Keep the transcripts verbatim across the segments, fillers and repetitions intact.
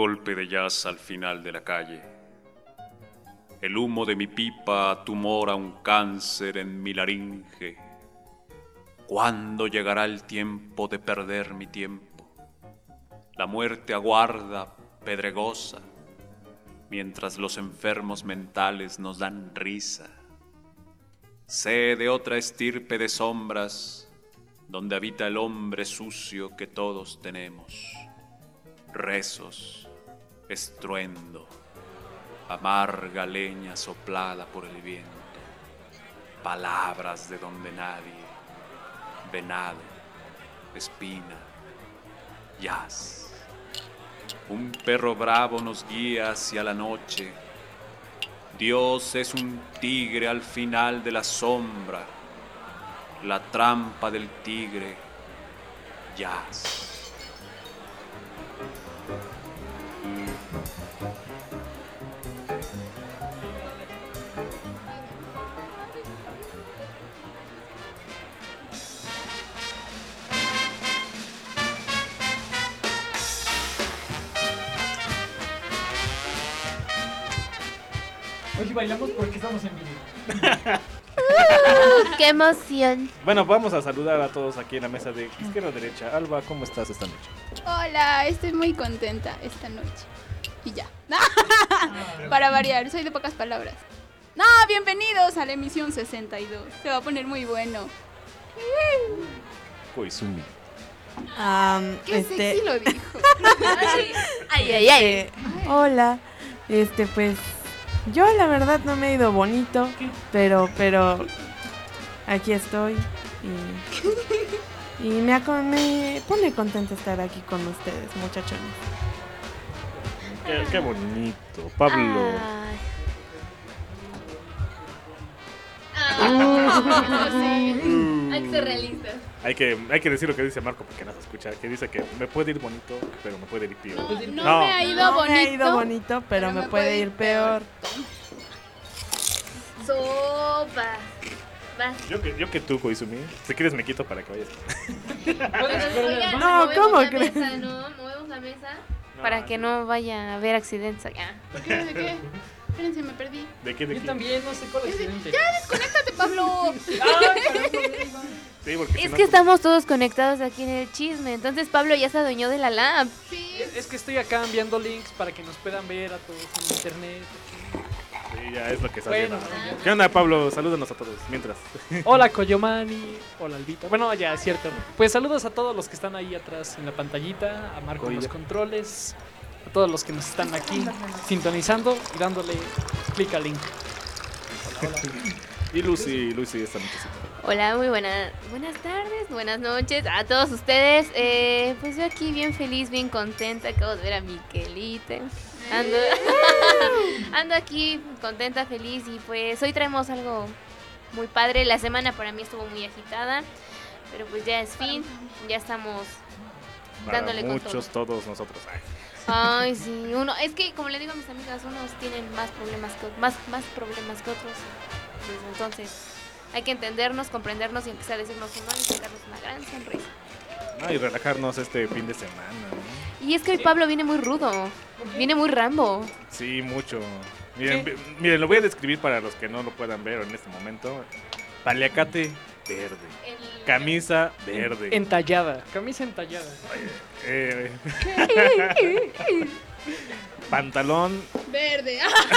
golpe de jazz al final de la calle. El humo de mi pipa tumora un cáncer en mi laringe. ¿Cuándo llegará el tiempo de perder mi tiempo? La muerte aguarda, pedregosa, mientras los enfermos mentales nos dan risa. Sé de otra estirpe de sombras, donde habita el hombre sucio que todos tenemos. Rezos, estruendo, amarga leña soplada por el viento, palabras de donde nadie, venado, espina, jazz. Un perro bravo nos guía hacia la noche. Dios es un tigre al final de la sombra, la trampa del tigre, jazz. Hoy bailamos porque estamos en vivo. Uh, ¡Qué emoción! Bueno, vamos a saludar a todos aquí en la mesa de izquierda a derecha. Alba, ¿cómo estás esta noche? Hola, estoy muy contenta esta noche. Y ya. Para variar, soy de pocas palabras. No, bienvenidos a la emisión sesenta y dos. Se va a poner muy bueno. Koizumi. Um, Qué este... sexy lo dijo. Ay, ay, ay, ay. Eh, hola, este pues yo la verdad no me he ido bonito, pero pero aquí estoy y, y me, aco- me pone contenta estar aquí con ustedes, muchachones. Qué, qué bonito, Pablo. Ah, sí. Hay que ser realistas. Hay que, hay que decir lo que dice Marco porque no se escucha. Que dice que me puede ir bonito, pero me puede ir peor. No, No. me ha ido No bonito. me ha ido bonito, pero, me, puede ir peor. Sopa. Vas. Yo que, yo que tú, Koizumi. Si quieres me quito para que vayas. Oigan, No, movemos ¿cómo la crees? mesa, ¿no? Movemos la mesa para que no vaya a haber accidentes acá. ¿De qué? ¿De qué? Espérense, me perdí. ¿De qué? ¿De Yo qué? también, no sé cuál accidente. ¡Ya, desconéctate, Pablo! Sí, porque si Es no- que estamos todos conectados aquí en el chisme. Entonces Pablo ya se adueñó de la lab. Sí. Es que estoy acá enviando links para que nos puedan ver a todos en internet. Sí, ya es lo que está Bueno, haciendo. ya. ¿Qué onda, Pablo? Salúdanos a todos. Mientras. Hola Koyomani, hola Albita. Bueno, ya es cierto. Pues saludos a todos los que están ahí atrás en la pantallita, a Marco en los Koya. controles, a todos los que nos están aquí sintonizando y dándole clic al link. Hola, hola. Y Lucy, Lucy esta noche. Hola, muy buenas, buenas tardes, buenas noches a todos ustedes. Eh, pues yo aquí bien feliz, bien contenta. Acabo de ver a Miquelita. Ando, ando aquí contenta, feliz y pues hoy traemos algo muy padre. La semana para mí estuvo muy agitada, pero pues ya es fin, ya estamos Para dándole con muchos, todo. todos nosotros. Ay. Ay, sí, uno, es que como le digo a mis amigas, unos tienen más problemas que más, más problemas que otros. Pues, entonces, hay que entendernos, comprendernos y aunque sea decirnos uno y sacarnos una gran sonrisa. Ah, y relajarnos este fin de semana, ¿no? Y es que hoy Pablo viene muy rudo, viene muy Rambo. Sí, mucho. Miren, vi- miren, lo voy a describir para los que no lo puedan ver en este momento. Paliacate verde. El- Camisa verde. Entallada, camisa entallada. Eh, pantalón. Verde.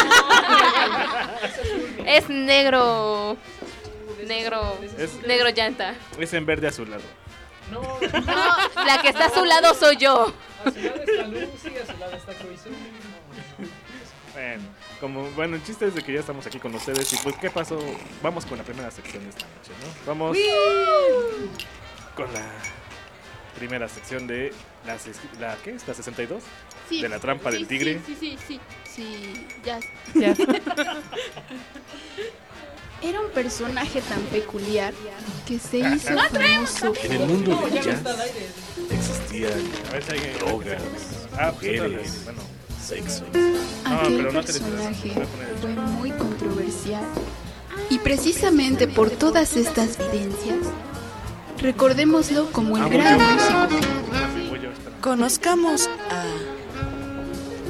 Es negro, negro, Es, negro llanta. es en verde azulado. No, No, la que está a su lado soy yo. a su lado está Lucy, a su lado está Koizumi. Bueno, como, bueno, el chiste es de que ya estamos aquí con ustedes. Y pues, ¿qué pasó? Vamos con la primera sección de esta noche, ¿no? Vamos con la primera sección de la, ses- la ¿qué es? ¿La sesenta y dos? Sí. De la trampa Sí, del tigre. Sí, sí, sí, sí, sí, ya. Ya. Era un personaje tan peculiar que se hizo famoso. En el mundo del Ya no jazz está al aire. existían A ver si alguien- drogas, Ah, mujeres, bueno. sexo. Aquel pero no te personaje voy a poner el- fue muy controversial. Y precisamente por todas estas vivencias, recordémoslo como el gran músico. Voy yo, espera. Conozcamos a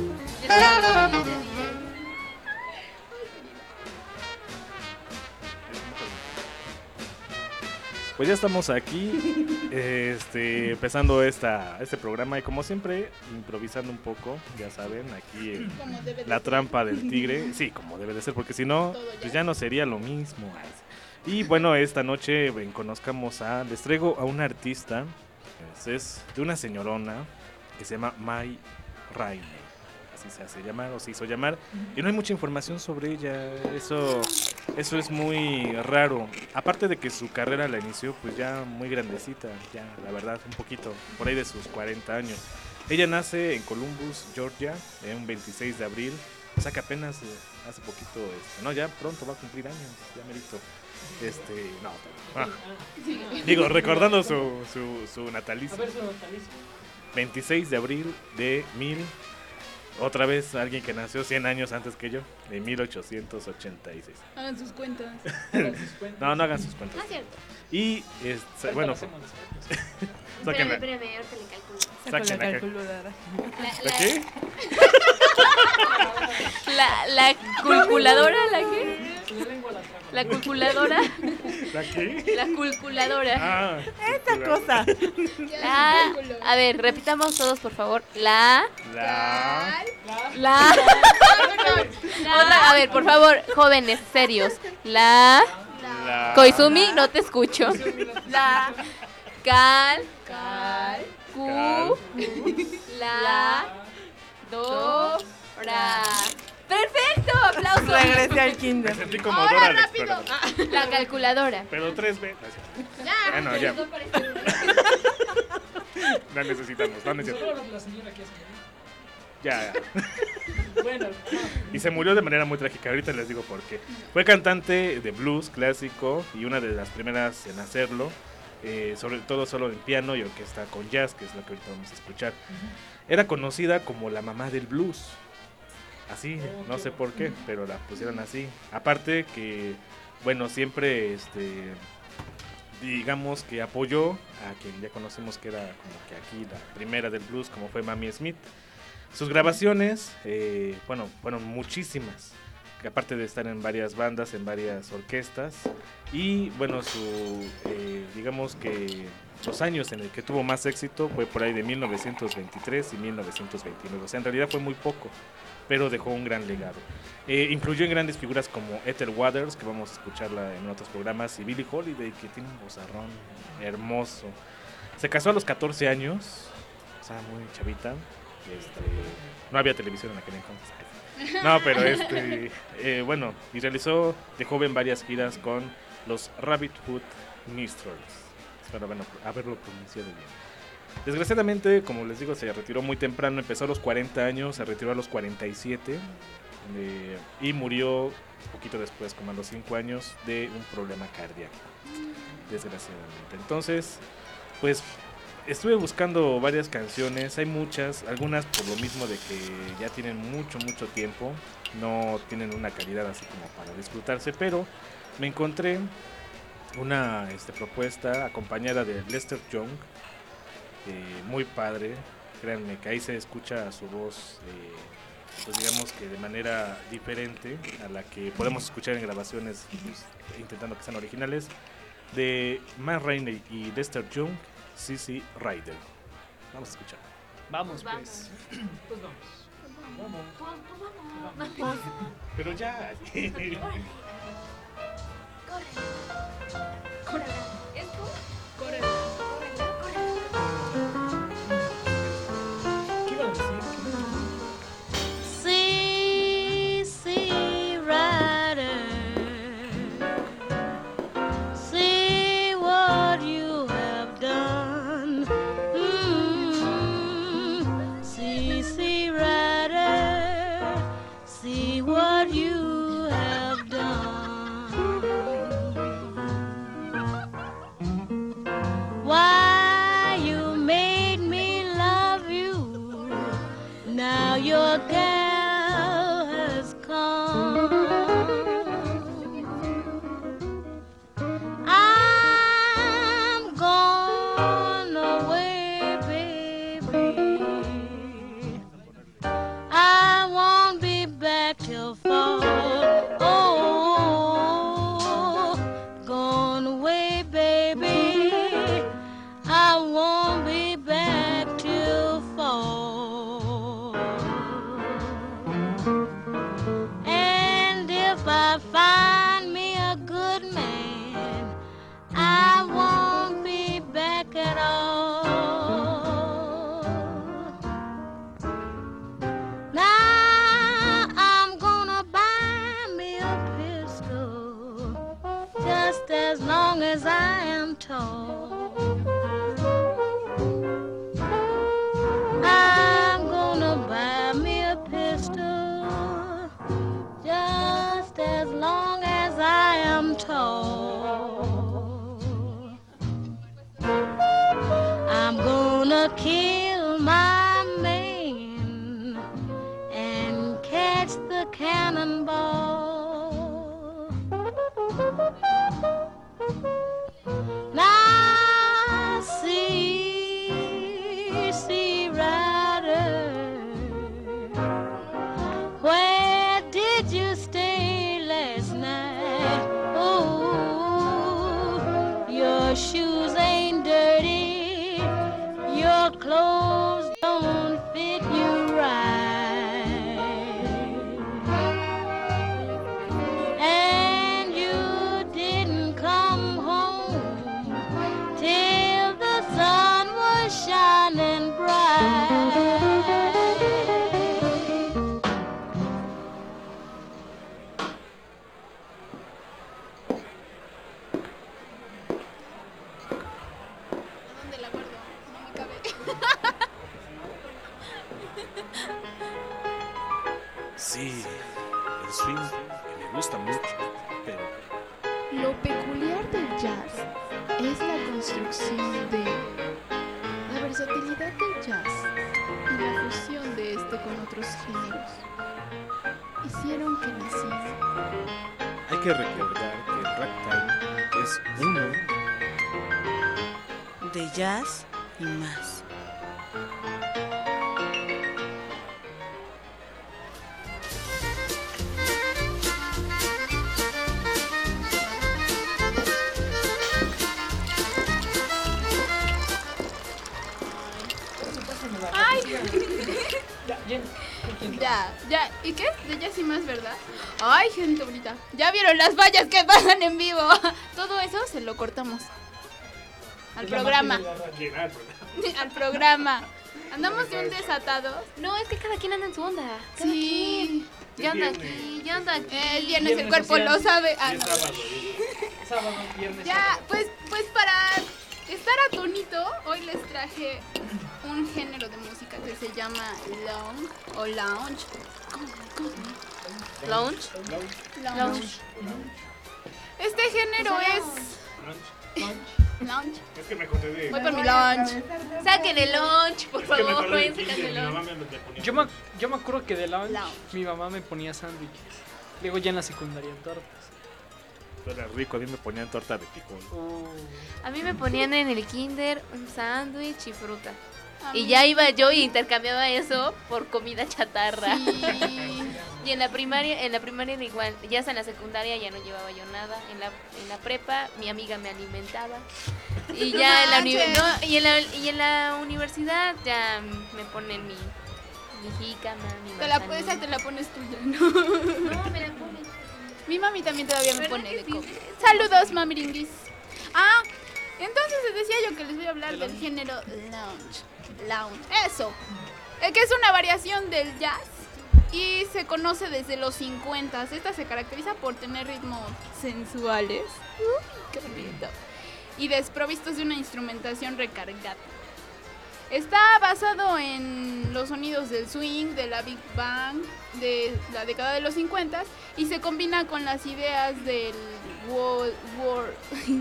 Pues ya estamos aquí, este, empezando esta, este programa y como siempre, improvisando un poco, ya saben, aquí en Como debe de la ser. trampa del tigre, sí, como debe de ser, porque si no, pues ya no sería lo mismo. Y bueno, esta noche ven, conozcamos a, les traigo a una artista, pues, es de una señorona que se llama Mai Rainey. Así se hace llamar o se hizo llamar y no hay mucha información sobre ella. Eso, eso es muy raro. Aparte de que su carrera la inició pues ya muy grandecita, ya la verdad un poquito por ahí de sus cuarenta años. Ella nace en Columbus, Georgia, en un veintiséis de abril, o sea que apenas eh, hace poquito, este, no ya pronto va a cumplir años, ya merito. Este, no, ah, digo recordando su, su, su natalicio. A ver, su natalicio. veintiséis de abril de mil. Otra vez alguien que nació cien años antes que yo, de mil ochocientos ochenta y seis. Hagan sus cuentas. Hagan sus cuentas. No, no hagan sus cuentas. No es cierto. Y, este, Ahorita bueno, lo hacemos después. saquen Espérame, la- espérame, ahorita le calculo. Saco Saquen la la- calculadora. La, ¿la la- qué? La, la calculadora, ¿la qué? La lengua la traba. La calculadora. ¿La qué? La calculadora. Ah, Esta cosa. La, a ver, repitamos todos, por favor. La, La, la. Otra, a ver, por favor, jóvenes, serios. La, la, Koizumi, no te escucho. La, cal, Cal. cu, la, do, ra. ¡Perfecto! ¡Aplausos! Regresé al me kinder. sentí como Dora la rápido. Exploradora. La calculadora. Pero tres veces. Ya. Bueno, ya, No parece- la necesitamos, la necesitamos. Solo la señora que hace. Ya, ya. Bueno, Y se murió de manera muy trágica, ahorita les digo por qué. Fue cantante de blues clásico y una de las primeras en hacerlo, eh, sobre todo solo en piano y orquesta con jazz, que es lo que ahorita vamos a escuchar. Era conocida como la mamá del blues. Así, no sé por qué, pero la pusieron así. Aparte que, bueno, siempre, este, digamos que apoyó a quien ya conocemos que era como que aquí la primera del blues, como fue Mamie Smith. Sus grabaciones, eh, bueno, fueron muchísimas, que aparte de estar en varias bandas, en varias orquestas, y bueno, su, eh, digamos que los años en el que tuvo más éxito fue por ahí de mil novecientos veintitrés y mil novecientos veintinueve, o sea, en realidad fue muy poco, pero dejó un gran legado. Eh, influyó en grandes figuras como Ethel Waters, que vamos a escucharla en otros programas, y Billie Holiday, que tiene un vozarrón hermoso. Se casó a los catorce años, o sea, muy chavita. Este, no había televisión en aquel entonces. No, pero este, eh, bueno, y realizó de joven varias giras con los Rabbit Foot Minstrels. Espero bueno, haberlo pronunciado bien. Desgraciadamente, como les digo, se retiró muy temprano, empezó a los cuarenta años, se retiró a los cuarenta y siete eh, y murió un poquito después, como a los cinco años, de un problema cardíaco, desgraciadamente. Entonces, pues estuve buscando varias canciones, hay muchas, algunas por lo mismo de que ya tienen mucho, mucho tiempo, no tienen una calidad así como para disfrutarse, pero me encontré una este, propuesta acompañada de Lester Young, eh, muy padre, créanme que ahí se escucha su voz, eh, pues digamos que de manera diferente a la que podemos escuchar en grabaciones, pues, intentando que sean originales, de Matt Rainey y Lester Young, C C Rider. Vamos a escuchar. vamos Vamos. pues. Pues vamos. Vamos. Vamos. Pero ya. ¿Esto? Corre. ¿Qué iban a decir? See, see, rider. See what you have done. Mm, see, see, rider. See what you have done. I find me a good man, I won't be back at all. Now I'm gonna buy me a pistol, just as long as I am tall. I'm gonna buy me a pistol, just as long as I am tall. I'm gonna kill my man and catch the cannonball. Now see, see rider, where did you stay last night? Oh, your shoes ain't dirty, your clothes don't fit you right, and you didn't come home till the sun was shining bright. ¿Dónde la guardo? No me cabe. Sí, el swing me gusta mucho, pero Lo peculiar del jazz es la construcción de la versatilidad del jazz y la fusión de este con otros géneros. Hicieron que naciera. hay que recordar que el ragtime es uno. De jazz y más. ¡Ay! Ya, Jen, ¿con quién? Ya, ya. ¿Y qué? De jazz y más, ¿verdad? Ay, gente bonita. Ya vieron las vallas que pasan en vivo. Todo eso se lo cortamos. Al Es la programa. magia de la radio. Llegar, Al programa. Andamos de un desatados. No, es que cada quien anda en su onda. Cada Sí. quien. Ya anda viernes. aquí, ya anda aquí. El viernes el Viernes cuerpo social. lo sabe. Ah, es no. sábado. Sábado, viernes. Ya, sábado. pues, pues para estar atónito, hoy les traje un género de música que se llama lounge o lounge. Lounge. Lounge. Este género es lounge. Es que me acordé de... Voy por mi lounge. Saquen el lunch, por Es que me favor. acordé Vayan de sacando el mi mamá lunch. me lo ponía. Yo me, yo me acuerdo que de la Lounge. mi mamá me ponía sándwiches. Luego ya en la secundaria tortas. Era rico, a mí me ponían torta de picón. Oh. A mí me ponían en el kinder un sándwich y fruta. A Y mí- ya iba yo y intercambiaba eso por comida chatarra. Sí. Y en la primaria, en la primaria era igual, ya hasta en la secundaria ya no llevaba yo nada. En la, en la prepa mi amiga me alimentaba. Y ya en la, uni- manches. no, y en la y en la universidad ya me ponen mi, mi jícama, mi Te la, manzanilla. esa te la pones tuya, ¿no? No, me la ponen. Mi mami también todavía me ¿Verdad pone que de sí? comer. Saludos, mamiringuis. Ah, entonces les decía yo que les voy a hablar del género lounge. Lounge, eso. Eh, que es una variación del jazz y se conoce desde los cincuenta. Esta se caracteriza por tener ritmos sensuales. Uy, qué bonito. Y desprovistos de una instrumentación recargada. Está basado en los sonidos del swing, de la Big Bang, de la década de los cincuenta y se combina con las ideas del world, world,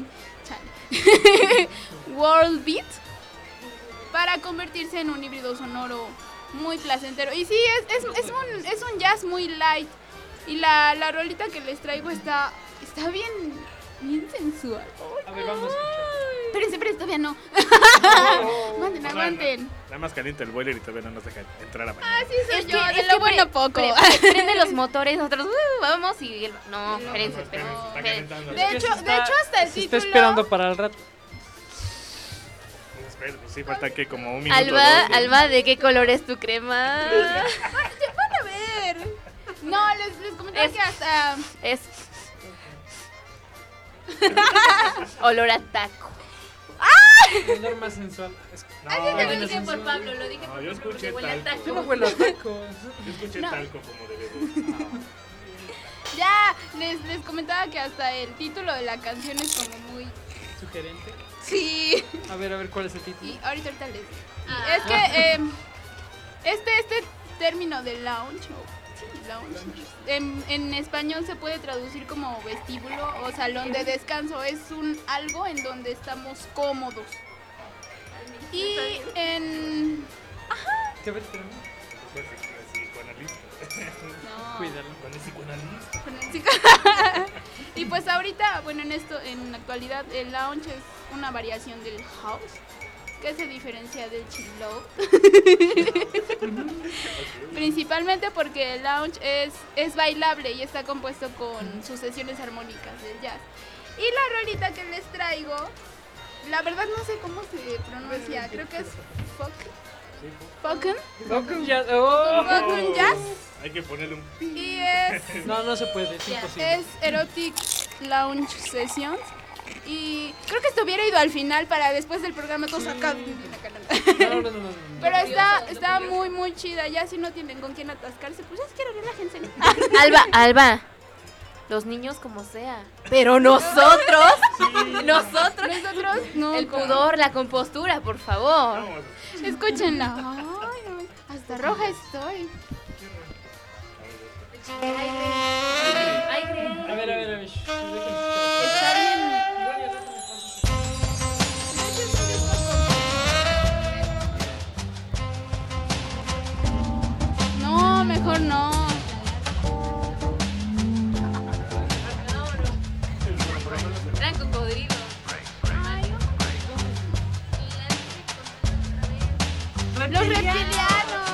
chale. World Beat para convertirse en un híbrido sonoro muy placentero. Y sí, es, es, es, un, es un jazz muy light. Y la, la rolita que les traigo está, está bien, bien sensual. A ver, vamos a escuchar. Espérense, espérense, todavía no. Aguanten, aguanten. Nada más calienta el boiler y todavía no nos deja entrar a bañar. Ah, sí, soy Es yo, que- de es lo que bueno pre- poco. pre- pre- prende los motores, nosotros uh, vamos y el- no, espérense, espérense. Está espérense. calentando. De Es que hecho, se de está- hecho hasta el se título. está esperando para el rato. Espera, pues sí, falta que como un minuto. Alba, dos, ¿no? Alba, ¿de qué color es tu crema? Van a ver. No, les, les comento comentar Es- que hasta... Es. Olor a taco. El olor más sensual. Es- Ay, No, sí, Lo sí, dije sensual. por Pablo, lo dije No, por yo Pablo porque escuché huele a talco. taco. Yo no huelo a taco. yo escuché No. talco como de bebé. Ya, les, les comentaba que hasta el título de la canción es como muy... Sugerente. Sí. A ver, a ver, ¿cuál es el título? Y ahorita, ahorita les digo. Y Ah. es que eh, este, este término de lounge, o- sí, lounge, en, en español se puede traducir como vestíbulo o salón de descanso. Es un algo en donde estamos cómodos. Y en... ¿Qué ver, espérame. Pues, psicoanalista. No. Cuídalo. Con el psicoanalista. Con el psico- y pues ahorita, bueno, en esto, en la actualidad, el lounge es una variación del house, que se diferencia del chill out. Principalmente porque el lounge es, es bailable y está compuesto con sucesiones armónicas del jazz. Y la rolita que les traigo, la verdad no sé cómo se pronuncia, creo que es folk. Folken. Welcome, ya- oh. Folken jazz. Hay que ponerle un pi. Y es... No, no se puede, es imposible. Es Erotic Lounge Sessions. Y creo que esto hubiera ido al final para después del programa todos acá. No, no, no, no, no. Pero está, está muy, muy chida. Ya si no tienen con quién atascarse, pues es que relájense. Alba, Alba. Los niños como sea. Pero nosotros. Nosotros. Nosotros, no. El pudor, la compostura, por favor. Vamos. Escúchenla. Ay, no, hasta roja estoy. Ay, Grey. A ver, a ver, a ver. shh, déjenme. Está bien. Igual ya no me pasa. No, mejor no. Eran cocodrilos. Los reptilianos.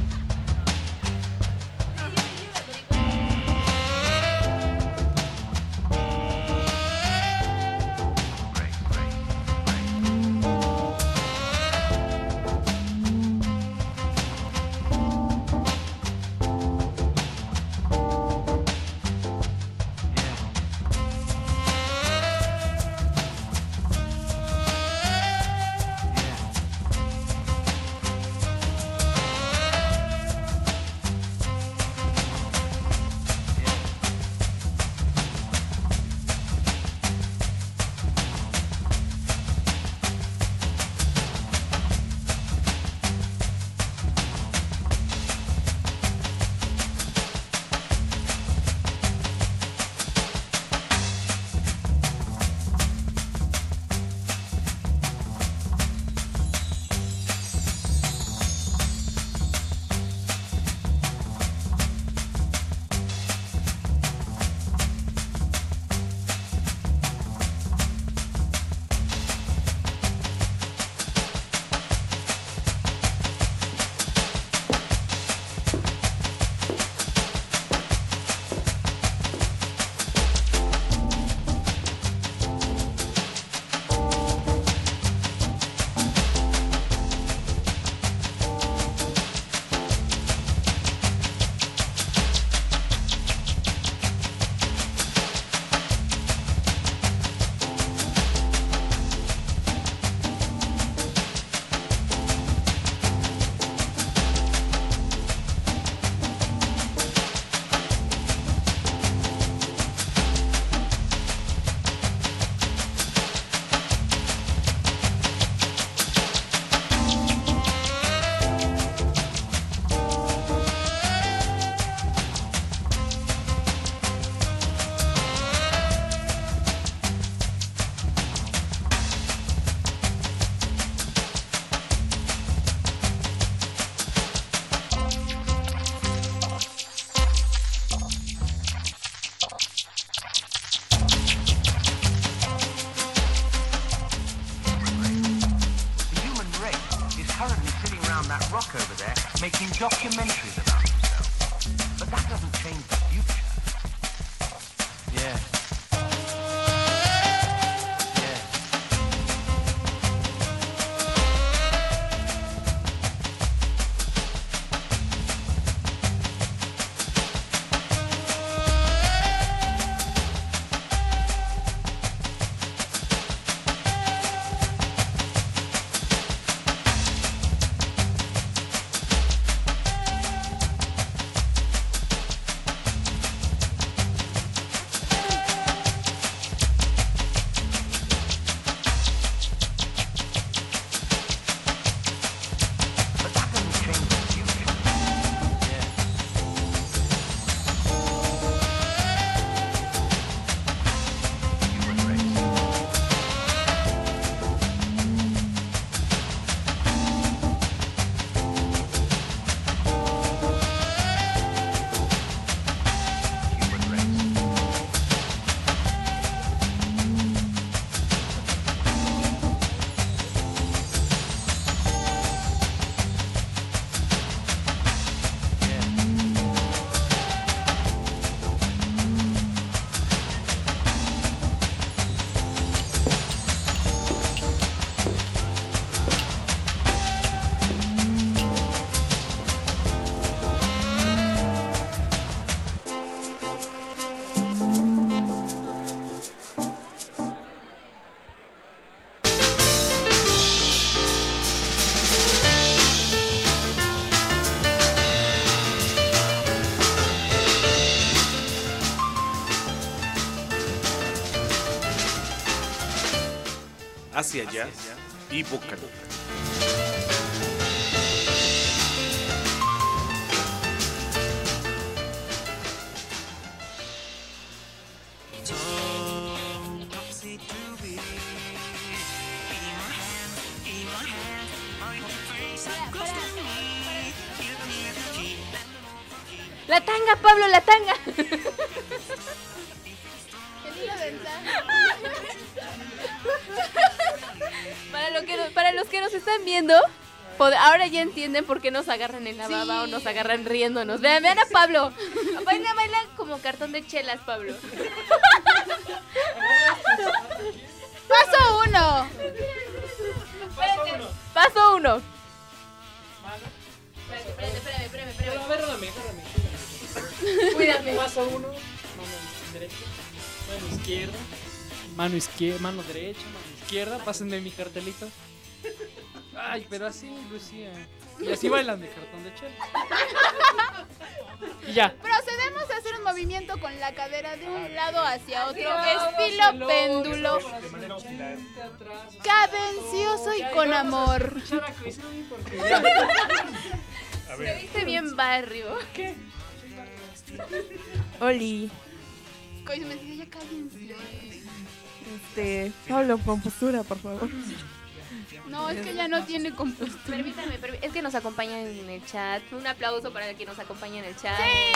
rock over there making documentaries about himself. But that doesn't change the future. Yeah. Yeah. hacia jazz y Vocaloid. La tanga, Pablo, la tanga. El hilo dental. Para, lo que, no- para los que nos están viendo, pod- ahora ya entienden por qué nos agarran en la baba Sí. o nos agarran riéndonos. Vean, vean a Pablo. Baila, baila como cartón de chelas, Pablo. Paso uno. Espérate, Paso uno. Espérate, espérate, espérame, espérame, espérame. Agárrame, agárrame. Cuídame. Paso uno, mano derecha, mano izquierda, mano izquierda, mano derecha, mano izquierda, pásenme mi cartelito. Ay, pero así, Lucía. Y así bailan de cartón de chela. Y ya. Procedemos a hacer un movimiento con la cadera de un lado hacia otro, Hacia estilo el péndulo, otro, De manera oscilar. atrás. cadencioso y Ok, con vamos a amor. escuchar a Koizumi porque A Te ver, viste bien barrio. ¿Qué? Oli, Cois me dice, ya cállense. este, Pablo, con postura, por favor. No, es que ya no tiene compostura. Permítame, permí- es que nos acompañan en el chat. Un aplauso para quien nos acompaña en el chat.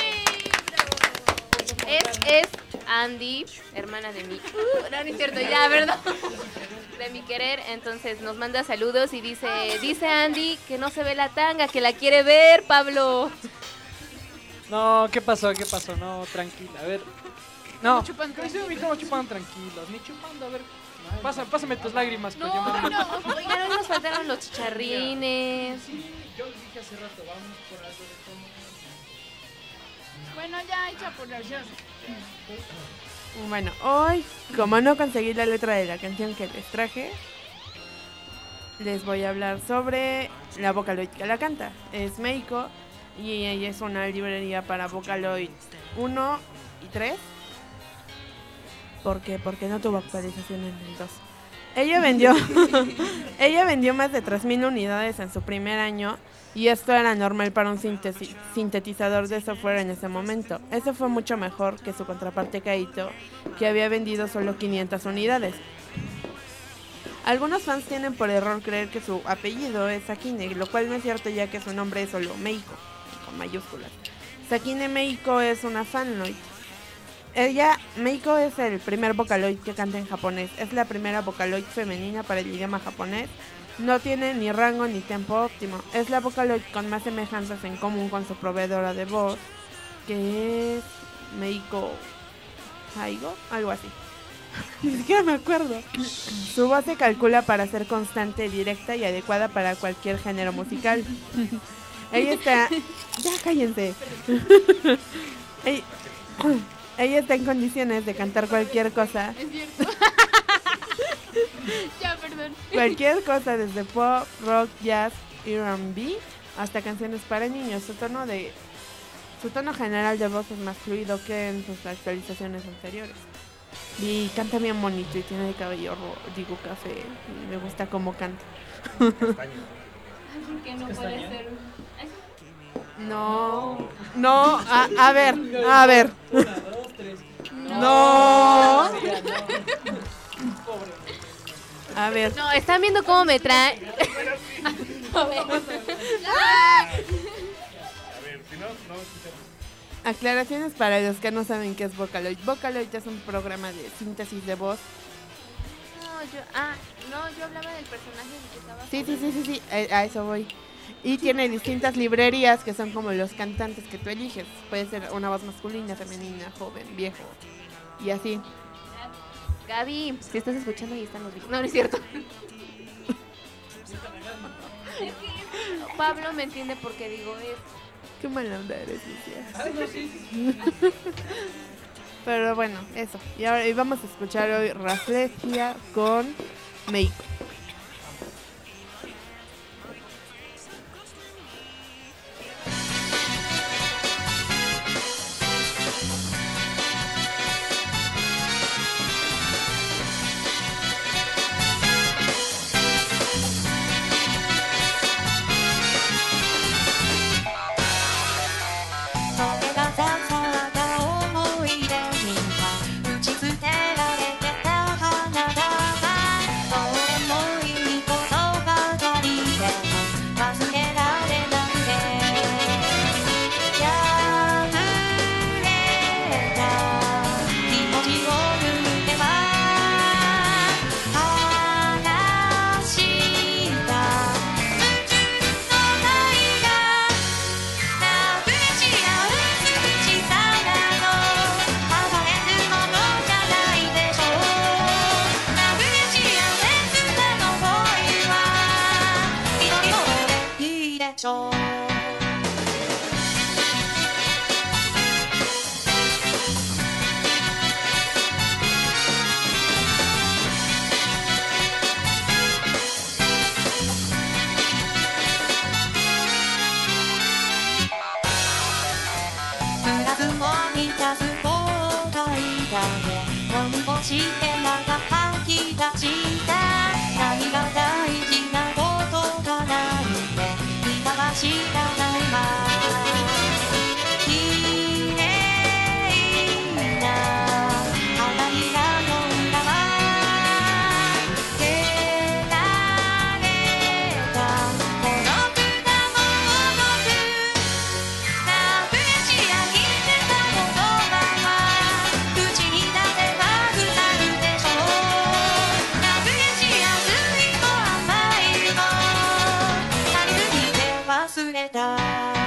Es, es Andy, hermana de mi... Uh, no, no es cierto, ya, ¿verdad? De mi querer, entonces nos manda saludos y dice, dice Andy que no se ve la tanga, que la quiere ver, Pablo. No, ¿qué pasó? ¿Qué pasó? No, tranquila, a ver. No, Estamos chupando Koizumi, estamos chupando tranquilos, ni chupando, a ver. Pasa, pásame tus lágrimas, No, Koizumi. no. Oigan, hoy nos faltaron los chicharrines. Yo les dije hace rato, vamos por algo de comer. Bueno, ya echa por allá. Bueno, hoy, como no conseguí la letra de la canción que les traje, les voy a hablar sobre la Vocaloid que la canta. Es Meiko y ella es una librería para Vocaloid uno y tres. ¿Por qué? Porque no tuvo actualización en el dos. Ella vendió, ella vendió más de tres mil unidades en su primer año y esto era normal para un sintesi- sintetizador de software en ese momento. Eso fue mucho mejor que su contraparte Kaito, que había vendido solo quinientas unidades. Algunos fans tienen por error creer que su apellido es Sakine, lo cual no es cierto ya que su nombre es solo Meiko, con mayúsculas. Sakine Meiko es una fanloid. Ella, Meiko, es el primer Vocaloid que canta en japonés. Es la primera Vocaloid femenina para el idioma japonés. No tiene ni rango ni tempo óptimo. Es la Vocaloid con más semejanzas en común con su proveedora de voz, que es Meiko Haigo, algo así. Ni siquiera me acuerdo. Su voz se calcula para ser constante, directa y adecuada para cualquier género musical. Ella está... Ya cállense. Ella... Ella está en condiciones de cantar cualquier cosa, Es cierto. Ya, perdón. cualquier cosa desde pop, rock, jazz y R and B hasta canciones para niños. Su tono de, su tono general de voz es más fluido que en sus actualizaciones anteriores. Y canta bien bonito y tiene el cabello rojo, digo café. Y me gusta cómo canta. ¿Por qué no puede ser? No, no, a, a ver, a ver. Una, dos, tres. No. A ver. No, están viendo cómo me trae. A ver. a ver, si no, no escuchamos. Aclaraciones para los que no saben qué es Vocaloid. Vocaloid es un programa de síntesis de voz. No, yo, ah, no, yo hablaba del personaje que estaba. Sí, sí, sí, sí, sí, a, a eso voy. Y tiene distintas librerías que son como los cantantes que tú eliges. Puede ser una voz masculina, femenina, joven, viejo. Y así. Gaby, si estás escuchando, ahí están los videos. No, no es cierto. Es que Pablo me entiende por qué digo eso. Qué mala onda eres, Lucia. Pero bueno, eso. Y ahora y vamos a escuchar hoy Raflesia con Meiko. で飲み干して長吐き出した何が大事なことかなんて今は知らないわ綺麗な花びらの裏は蹴られた孤独な盲目なぶち上げてた言葉は口に出せば腐るでしょうなぶちやすいと甘いのありすぎて忘れた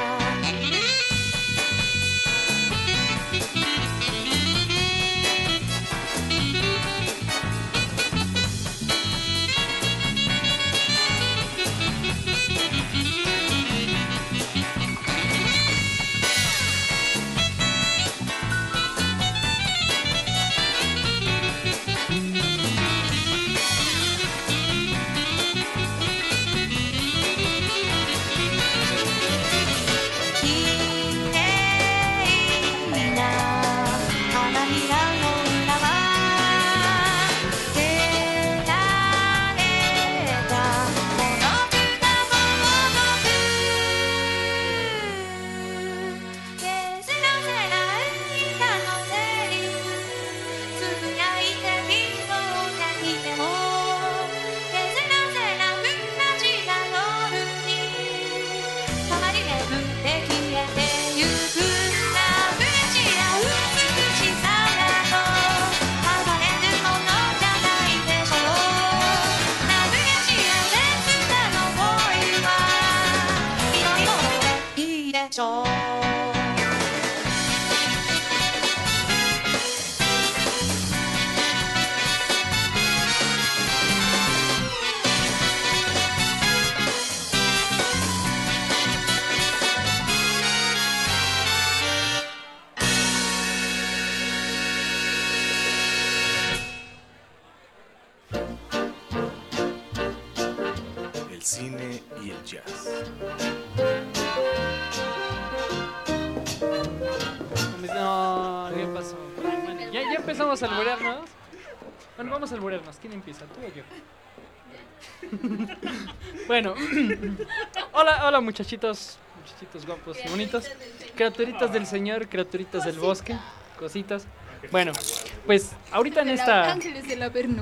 El cine y el jazz. No, ¿qué pasó? Bueno, ya, ya empezamos a alburearnos. Bueno, vamos a alburearnos. ¿Quién empieza? ¿Tú o yo? Bueno, hola, hola muchachitos, muchachitos guapos y bonitos, criaturitas del Señor, criaturitas del bosque, cositas. Bueno, pues ahorita en esta... Ángeles del Averno.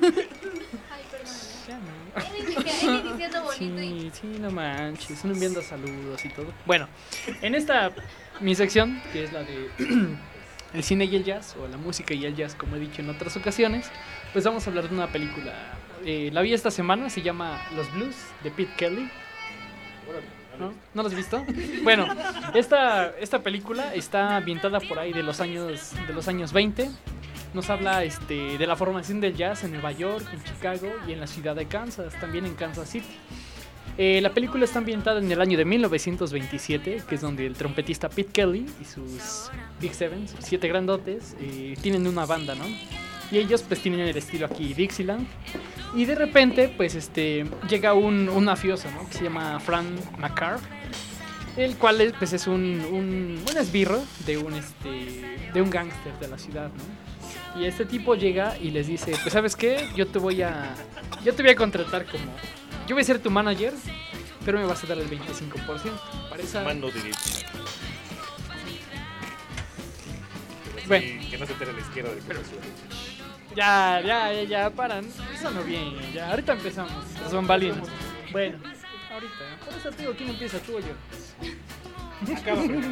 Sí, sí, no manches, uno enviando saludos y todo. Bueno, en esta, mi sección, que es la de el cine y el jazz, o la música y el jazz, como he dicho en otras ocasiones, pues vamos a hablar de una película. Eh, la vi esta semana, se llama Los Blues, de Pete Kelly. ¿No? ¿No lo has visto? Bueno, esta, esta película está ambientada por ahí de los años, de los años veinte. Nos habla este, de la formación del jazz en Nueva York, en Chicago y en la ciudad de Kansas, también en Kansas City. Eh, la película está ambientada en el año de mil novecientos veintisiete, que es donde el trompetista Pete Kelly y sus Big Seven, sus siete grandotes, eh, tienen una banda, ¿no? Y ellos pues tienen el estilo aquí Dixieland. Y de repente pues este llega un, un mafioso, ¿no? Que se llama Frank McCarr, el cual es, pues es un, un, un esbirro de un, este, de un gángster de la ciudad, ¿no? Y este tipo llega y les dice, pues ¿sabes qué? Yo te voy a yo te voy a contratar como... Yo voy a ser tu manager, pero me vas a dar el veinticinco por ciento. Para esa... Mando derecho. Bueno. Sí, que no se entere la izquierda de pero Ya, ya, ya, ya, paran. Eso no bien, ya. Ahorita empezamos. Los bambalinos. Bueno, ahorita. Por eso te digo, ¿quién empieza, tú o yo? Acaba primero.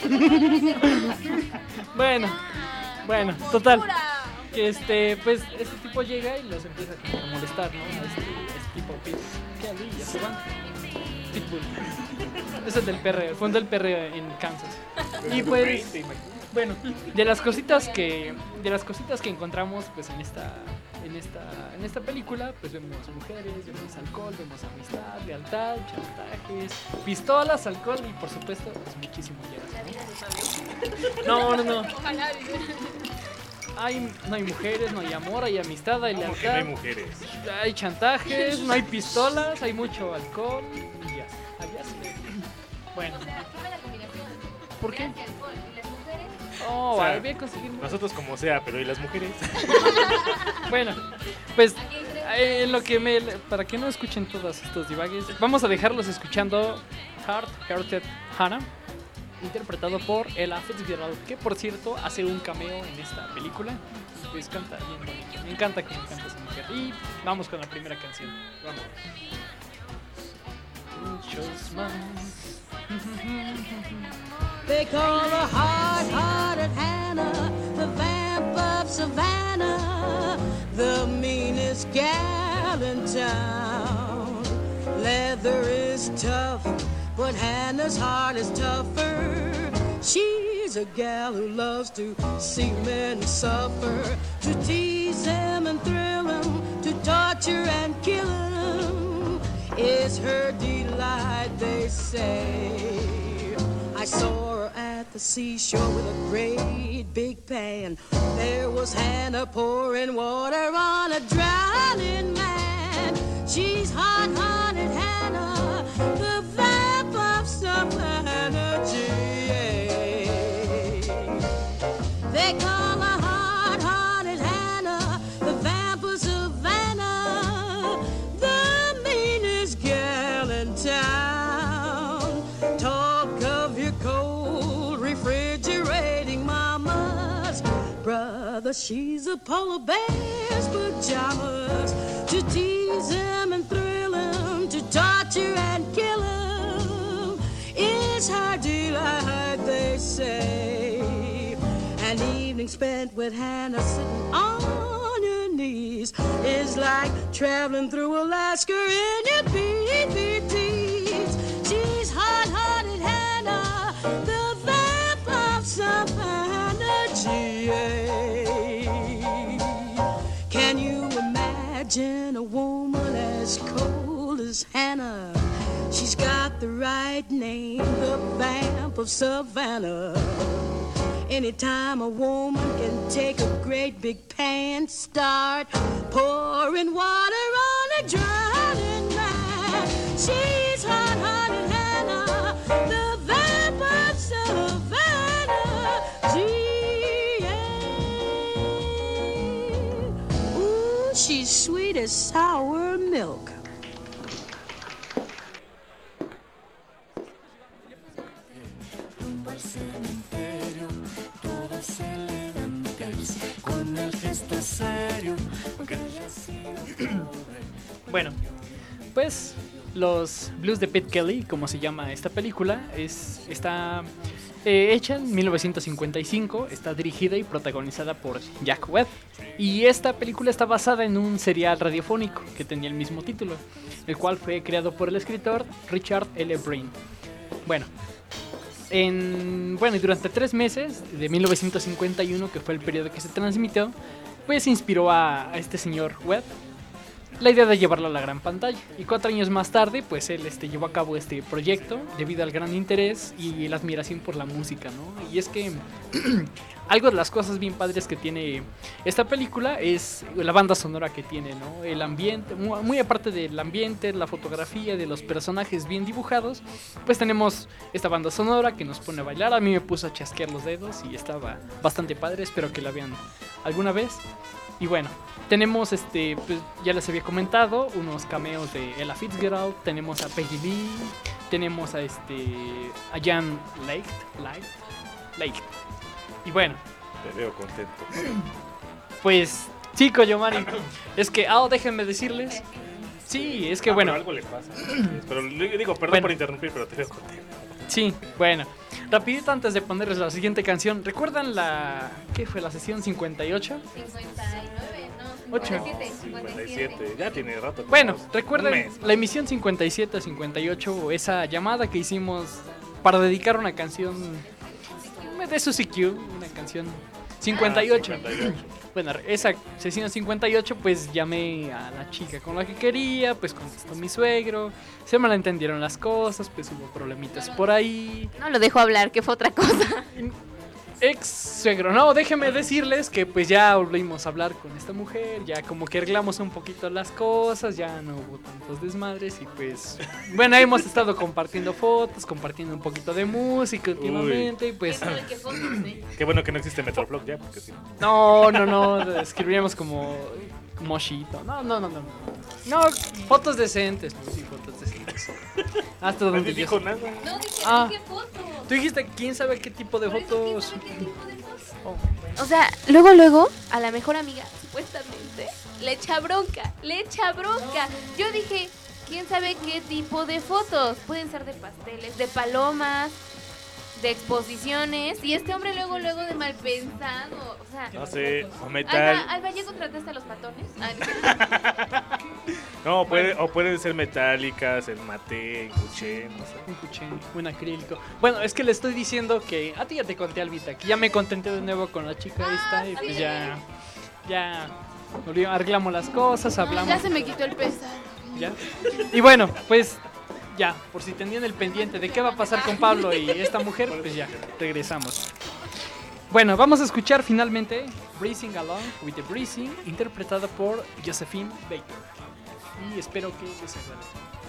Bueno, bueno, total. Que este, pues, este tipo llega y los empieza como a molestar, ¿no? A este, este tipo Pete Kelly y a su banda. Pitbull. Ese es del perreo, fundó el perreo en Kansas. Y pues, bueno, de las cositas que, de las cositas que encontramos, pues, en esta, en esta, en esta película, pues vemos mujeres, vemos alcohol, vemos amistad, lealtad, chantajes, pistolas, alcohol y por supuesto, pues muchísimo jazz, ¿no? No, no, no. Ojalá. Hay, no hay mujeres, no hay amor, hay amistad, hay ¿Cómo que lealtad. no hay mujeres? Hay chantajes, no hay pistolas, hay mucho alcohol y ya. Ah, ya sé. Bueno. ¿Por qué? Oh, O sea, había conseguido. Nosotros como sea, pero ¿y las mujeres? Bueno, pues eh, en lo que me para que no escuchen todos estos divagues, vamos a dejarlos escuchando Hard Hearted Hannah, interpretado por Ella Fitzgerald, que por cierto hace un cameo en esta película. Pues canta bien bonito. Me encanta que me canta esa mujer. Y vamos con la primera canción. Vamos. Muchos más. They call her hard-hearted Hannah, the vamp of Savannah, the meanest gal in town. Leather is tough, but Hannah's heart is tougher. She's a gal who loves to see men suffer, to tease them and thrill them, to torture and kill them, is her delight, they say. I saw her at the seashore with a great big pan. There was Hannah pouring water on a drowning man. She's hot-hearted Hannah, the vamp of Savannah, G A. They call her hard-hearted Hannah, the vamp of Savannah, the meanest gal in town. Talk of your cold, refrigerating mamas, brother, she's a polar bear's pajamas, to tease him and thrill him, to torture and kill him, is her delight, they say. An evening spent with Hannah sitting on her knees is like traveling through Alaska in your P V Ts. She's hot-hearted Hannah, the vamp of Savannah, G A. Can you imagine a woman as cold as Hannah? She's got the right name, the vamp of Savannah. Anytime a woman can take a great big pan, start pouring water on a drowning man. She's hot-hearted Hannah, the vamp of Savannah, G A. Ooh, she's sweet as sour milk. Rumbo al cementerio, todos elegantes, con el gesto serio, porque haya sido pobre. Bueno, pues los Blues de Pete Kelly, como se llama esta película, es está eh, hecha en mil novecientos cincuenta y cinco, está dirigida y protagonizada por Jack Webb, y esta película está basada en un serial radiofónico que tenía el mismo título, el cual fue creado por el escritor Richard L. Breen. Bueno, en, bueno, y durante tres meses, de mil novecientos cincuenta y uno, que fue el periodo que se transmitió, pues inspiró a, a este señor Webb la idea de llevarlo a la gran pantalla. Y cuatro años más tarde, pues él este, llevó a cabo este proyecto debido al gran interés y la admiración por la música, ¿no? Y es que algo de las cosas bien padres que tiene esta película es la banda sonora que tiene, ¿no? El ambiente, muy, muy aparte del ambiente, la fotografía, de los personajes bien dibujados, pues tenemos esta banda sonora que nos pone a bailar. A mí me puso a chasquear los dedos y estaba bastante padre, espero que la vean alguna vez. Y bueno, tenemos, este, pues ya les había comentado, unos cameos de Ella Fitzgerald, tenemos a Peggy Lee, tenemos a este a Jan Lake, Lake, Lake. Y bueno, te veo contento. Pues sí, Koyomari, es que, ah, oh, déjenme decirles, sí, es que ah, bueno. Pero algo le pasa. Pero le digo, perdón bueno, por interrumpir, pero te veo contento. Sí, bueno. Rapidito antes de ponerles la siguiente canción, ¿recuerdan la... ¿qué fue? ¿La sesión cincuenta y ocho? cincuenta y nueve, no, ocho. cincuenta y siete, cincuenta y siete, ya tiene rato. Bueno, recuerden la emisión cincuenta y siete a cincuenta y ocho, esa llamada que hicimos para dedicar una canción de Suzy Q, una canción cincuenta y ocho. Ah, cincuenta y ocho. Bueno, esa sesión cincuenta y ocho, pues llamé a la chica con la que quería, pues contestó mi suegro, se malentendieron las cosas, pues hubo problemitas por ahí. No lo dejo hablar, que fue otra cosa. ex suegro. No, déjenme decirles que pues ya volvimos a hablar con esta mujer, ya como que arreglamos un poquito las cosas, ya no hubo tantos desmadres y pues bueno, hemos estado compartiendo fotos, compartiendo un poquito de música últimamente y pues ¿Qué fotos, eh? Qué bueno que no existe Metroflog ya, porque sí. no, no, no, escribiríamos como mochito. No, no, no, no. No, fotos decentes, pues sí, fotos decentes. Hasta donde Nadie yo dijo sé. nada. No dije, Ah. dije fotos. Tú dijiste quién sabe qué tipo de Por eso, ¿quién fotos. sabe qué tipo de fotos? Oh. O sea, luego, luego, a la mejor amiga, supuestamente, le echa bronca, le echa bronca. Yo dije, ¿quién sabe qué tipo de fotos? Pueden ser de pasteles, de palomas, de exposiciones. Y este hombre luego, luego de mal pensado. O sea, No sé, o Alba, metal. Alba, ¿ya contrataste a los matones? Ah, No, puede, o pueden ser metálicas, en mate, en cuché, no sé. Un cuché, un acrílico. Bueno, es que le estoy diciendo que a ti ya te conté, Albita, que ya me contenté de nuevo con la chica Ah, esta y está pues bien. ya, ya volvimos- arreglamos las cosas, hablamos. Ya se me quitó el pesar. ¿Ya? Y bueno, pues ya, por si tenían el pendiente de qué va a pasar con Pablo y esta mujer, pues ya, regresamos. Bueno, vamos a escuchar finalmente Breezing Along with the Breezing, interpretada por Josephine Baker. Y espero que les agrade.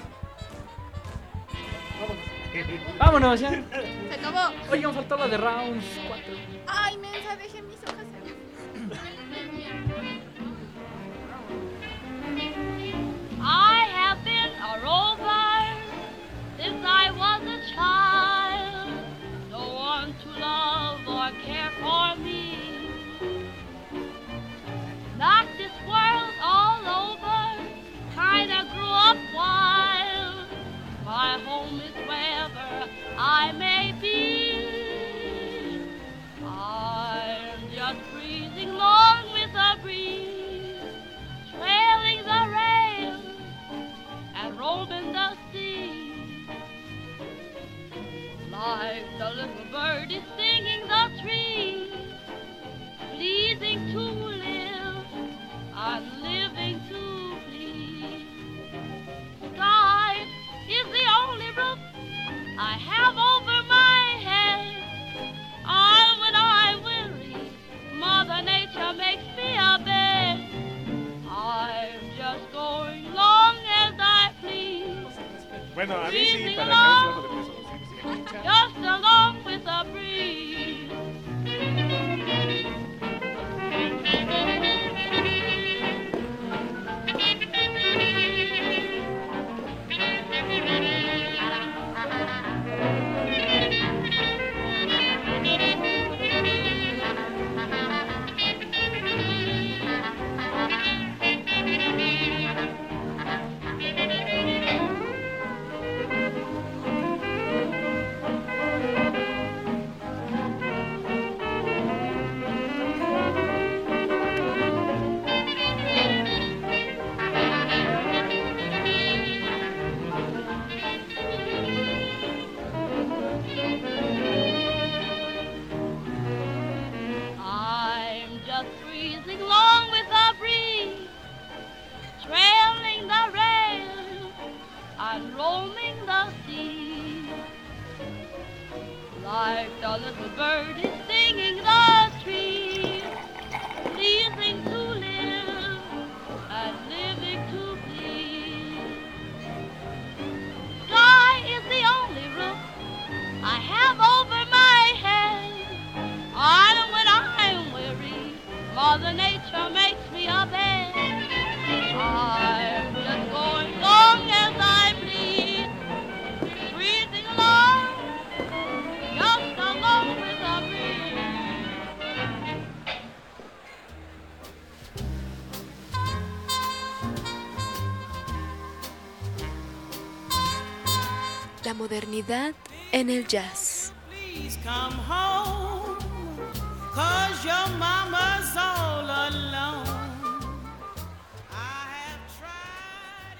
Vámonos. Vámonos ya. Se acabó. Oigan, faltó la de Round cuatro. Ay, mensa, dejen mis hojas. I have been a rover since I was a child. No one to love or care for me. Knocked this world all over, kinda grew up wild. My home is wherever I may be. I'm just breezing along with the breeze, trailing the rail and roaming the sea. Like the little bird is singing the trees, pleasing to live and living to please. Sky is the only roof I have over my head. And when I'm weary, Mother Nature makes me a bed. I'm just going along as I please, Bueno, a mí sí, para que no se bajo de peso. Sí, sí. just along with the breeze. I'm just breezing along with the breeze, trailing the rail and roaming the sea. Like the little bird is singing the trees, pleasing to live and living to please. Sky is the only roof I have over my head. And when I'm weary, Mother Nature makes me a bed. I'm just going along as I please, breathing along, just along with the breeze. La modernidad en el jazz. Please come home, 'cause your mama's all alone. I have tried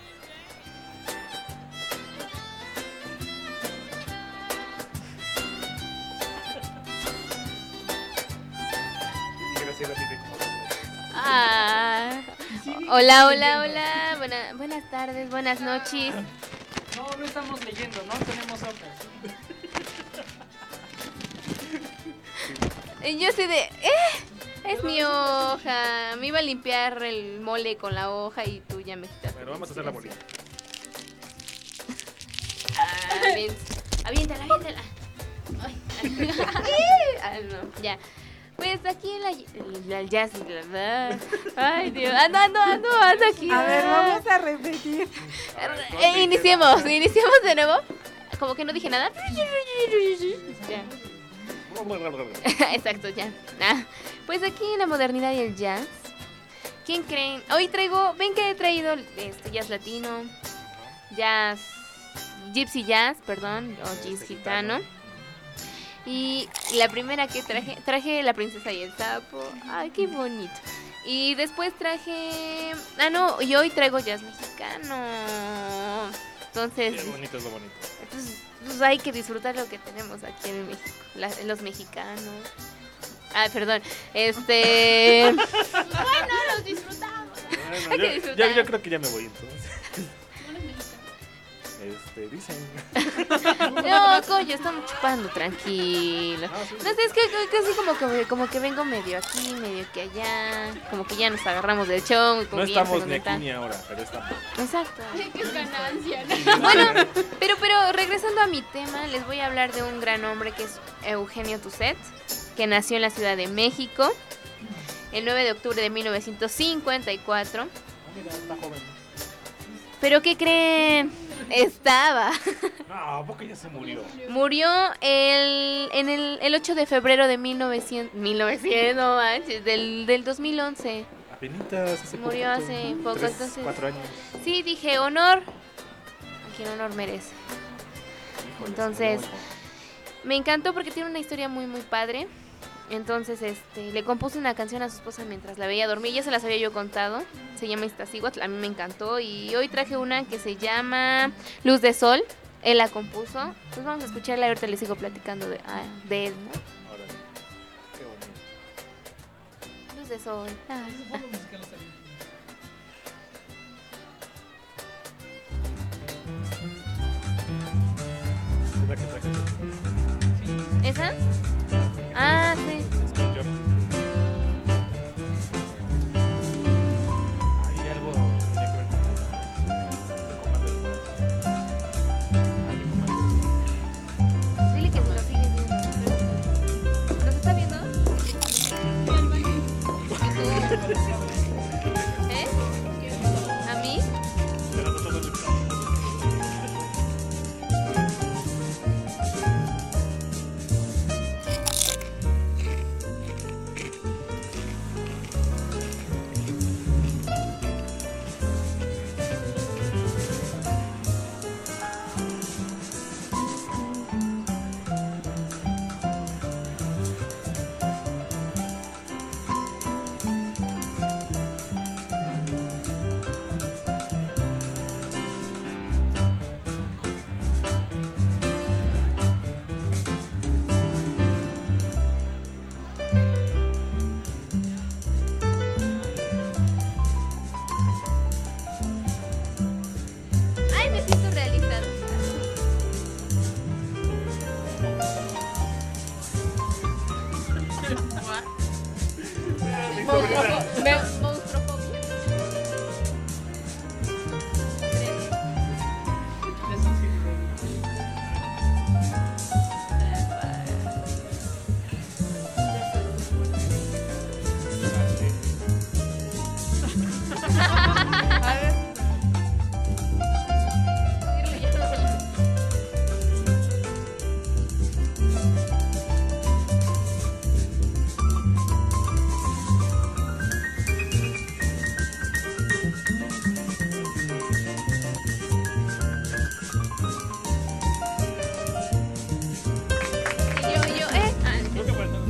Y gracias a ti de cosas. Ah, hola, hola, hola. Buena- buenas tardes, buenas noches. No, no estamos leyendo, ¿no? Tenemos hojas. Y yo así de, eh, es mi hoja. Me iba a limpiar el mole con la hoja y tú ya me quitaste. Bueno, vamos a hacer la bolita. Ah, bien. Aviéntala, aviéntala. Ay, ah, no, ya. Pues aquí la, la, el jazz. La, la. Ay, Dios. Ando, ando, ando, ando aquí. A ver, vamos a repetir. Eh, iniciemos, iniciemos de nuevo. Como que no dije nada. Ya. Exacto, ya. Ah, pues aquí en la modernidad y el jazz. ¿Quién creen? Hoy traigo, ven que he traído este jazz latino, jazz, gypsy jazz, perdón, o jazz gitano. Y la primera que traje, traje La princesa y el sapo. Ay, qué bonito. Y después traje, ah no, y hoy traigo jazz mexicano. Entonces, Qué bonito es lo bonito. Entonces, pues hay que disfrutar lo que tenemos aquí en México, la, los mexicanos. Ah, perdón, este... Bueno, los disfrutamos. Bueno, Hay que yo, disfrutar. yo, yo creo que ya me voy entonces. ¿No eres mexicano? Este, dicen. No, coño, estamos chupando tranquilo. No sé, es que casi como que, como que vengo medio aquí, medio que allá. Como que ya nos agarramos del show. No estamos ni aquí ni ahora, pero estamos. Exacto. Que es ganancia, ¿no? Bueno, pero, pero regresando a mi tema, les voy a hablar de un gran hombre que es Eugenio Tusset, que nació en la Ciudad de México el nueve de octubre de mil novecientos cincuenta y cuatro. Ah, mira, está joven. ¿Pero qué creen? Estaba. No, porque ya se murió. Murió el, en el, el ocho de febrero de mil novecientos, mil novecientos, no manches, del, del dos mil once. Apenitas, hace Murió poquito, hace poco, tres, entonces. Cuatro años. Sí, dije, honor a quien honor merece. Híjole, Entonces, no, no. me encantó porque tiene una historia muy, muy padre. Entonces, este, le compuse una canción a su esposa mientras la veía dormir. Ya se las había yo contado. Se llama Iztaccíhuatl. A mí me encantó. Y hoy traje una que se llama Luz de Sol. Él la compuso. Pues vamos a escucharla y ahorita les sigo platicando de, ah, de él, ¿no? Órale. Qué bonito. Luz de Sol. Ah, ah. Es la que traje. ¿Esa? Ah, sí. Hay algo que tiene que ver con el comando. Dile que se lo sigue viendo. ¿Nos está viendo? ¿Eh? ¿A mí? Pero nosotros no estamos. Ay, me siento realizada. Monstrofobia. A ver. Yo, yo, eh. Ah, Creo que falta.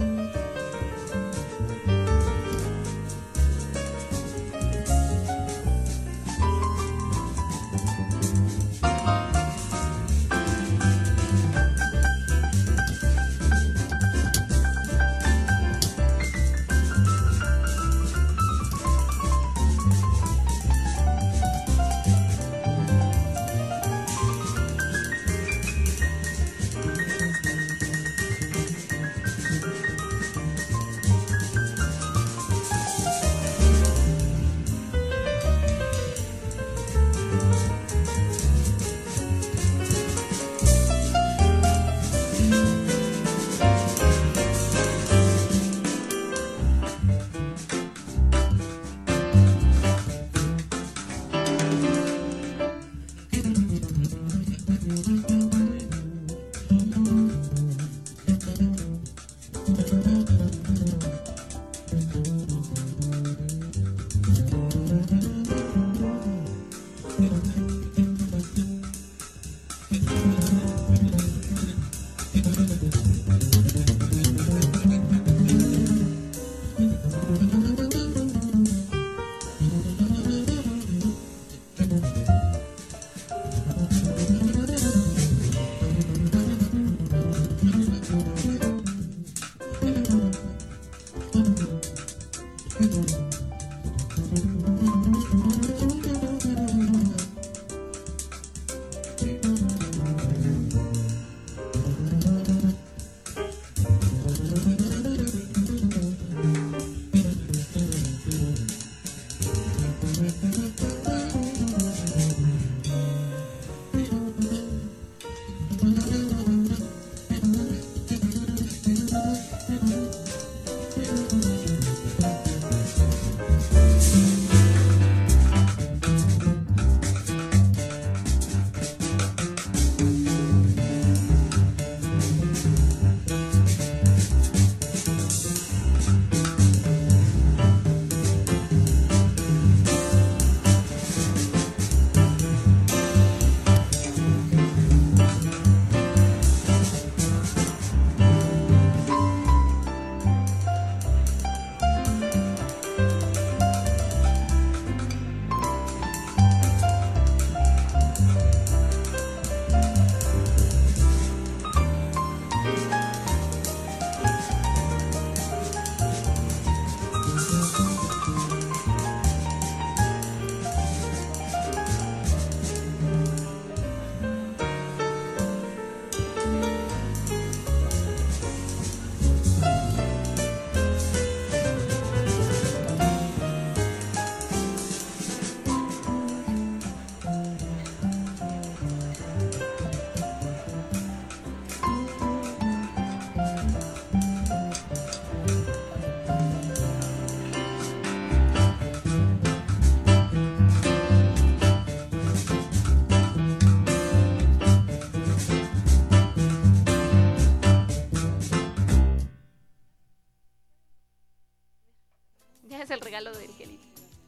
Ya es el regalo del Kelly.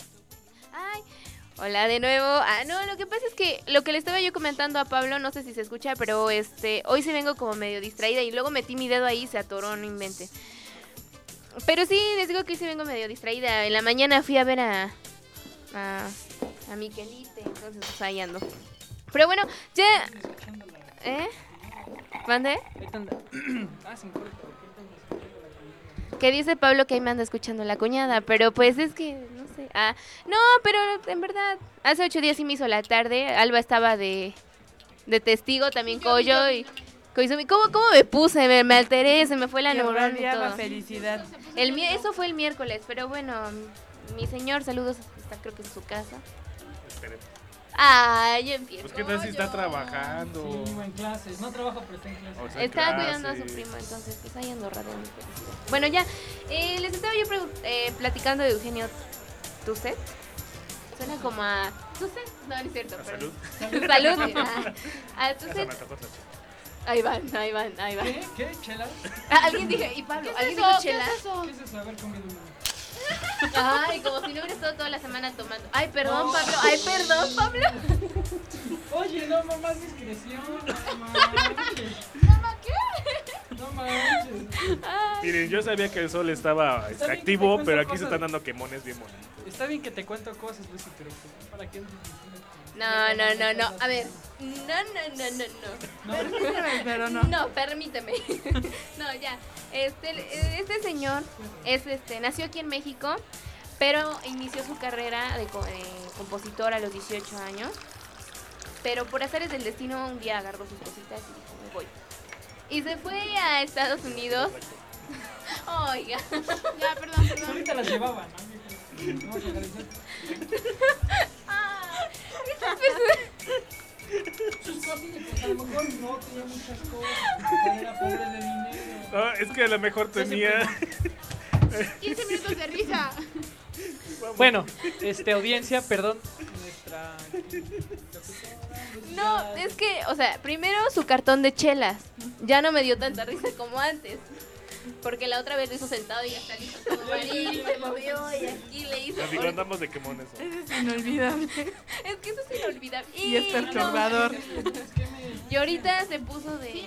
Ay, hola de nuevo. Ah, no, lo que pasa es que lo que le estaba yo comentando a Pablo, no sé si se escucha, pero este, hoy sí vengo como medio distraída y luego metí mi dedo ahí y se atoró, no invente. Pero sí, les digo que hoy sí vengo medio distraída. En la mañana fui a ver a a, a Miquelite, entonces pues ahí ando. Pero bueno, ya... ¿Eh? ¿Mande? Ah, sin corte. Que dice Pablo que ahí me anda escuchando la cuñada, pero pues es que, no sé. Ah, no, pero en verdad, hace ocho días sí me hizo la tarde. Alba estaba de, de testigo, también Coyo y... ¿Cómo, cómo me puse? Me, me alteré, se me fue la neurona y todo. Felicidad. El, mi- eso fue el miércoles, pero bueno, mi señor, saludos, está creo que en su casa. Ay, yo empiezo. Pues qué tal si está trabajando. Sí, en clases. No trabaja, pero está en clases. O sea, en Estaba cuidando a su clases. primo, entonces pues ahí ando radiando. Bueno, ya, eh, les estaba yo pregun- eh, platicando de Eugenio Tucet. Suena como a... ¿Tucet? No, no es cierto. ¿A pero- salud? Salud. A, a Ya se me Tucet. antojó otra chela. Ahí van, ahí van, ahí van. ¿Qué? ¿Qué? ¿Chelas? Ah, alguien dije, y Pablo, ¿Qué es ¿alguien eso? dijo ¿Qué chela? es eso? ¿Qué es eso? Haber comido una. Ay, como si no hubieras estado toda la semana tomando. Ay, perdón, No. Pablo. Ay, perdón, Pablo. Oye, no, mamá, discreción. No manches. ¿Mamá qué? No manches. Ay. Miren, yo sabía que el sol estaba Está bien que activo, te pero cuento aquí se cosas. están dando quemones bien bonitos. Está bien que te cuento cosas, Lucy, pero pues, ¿para qué? No, no, no, no. A ver. No, no, no, no, no. Permíteme, pero no. No, permíteme. No, ya. Este, este señor es, este, nació aquí en México, pero inició su carrera de co- eh, compositor a los dieciocho años. Pero por azares del destino, un día agarró sus cositas y dijo, me voy. Y se fue a Estados Unidos. Oiga. Ya, perdón, perdón. Ahorita las llevaba, ¿no? Vamos a agradecer. Ah, Sus cosas, a lo mejor no tenía muchas cosas. Era pobre de dinero. No, es que a lo mejor tenía. quince minutos de risa. Bueno, este, audiencia, perdón. Nuestra. no, es que, o sea, primero su cartón de chelas. Ya no me dio tanta risa como antes. Porque la otra vez lo hizo sentado y hasta listo como marín, se movió y aquí le hizo. No, digo, andamos de quemones. ¿no? Ese es inolvidable. Es que eso es inolvidable. Y es perturbador. Y ahorita se puso de...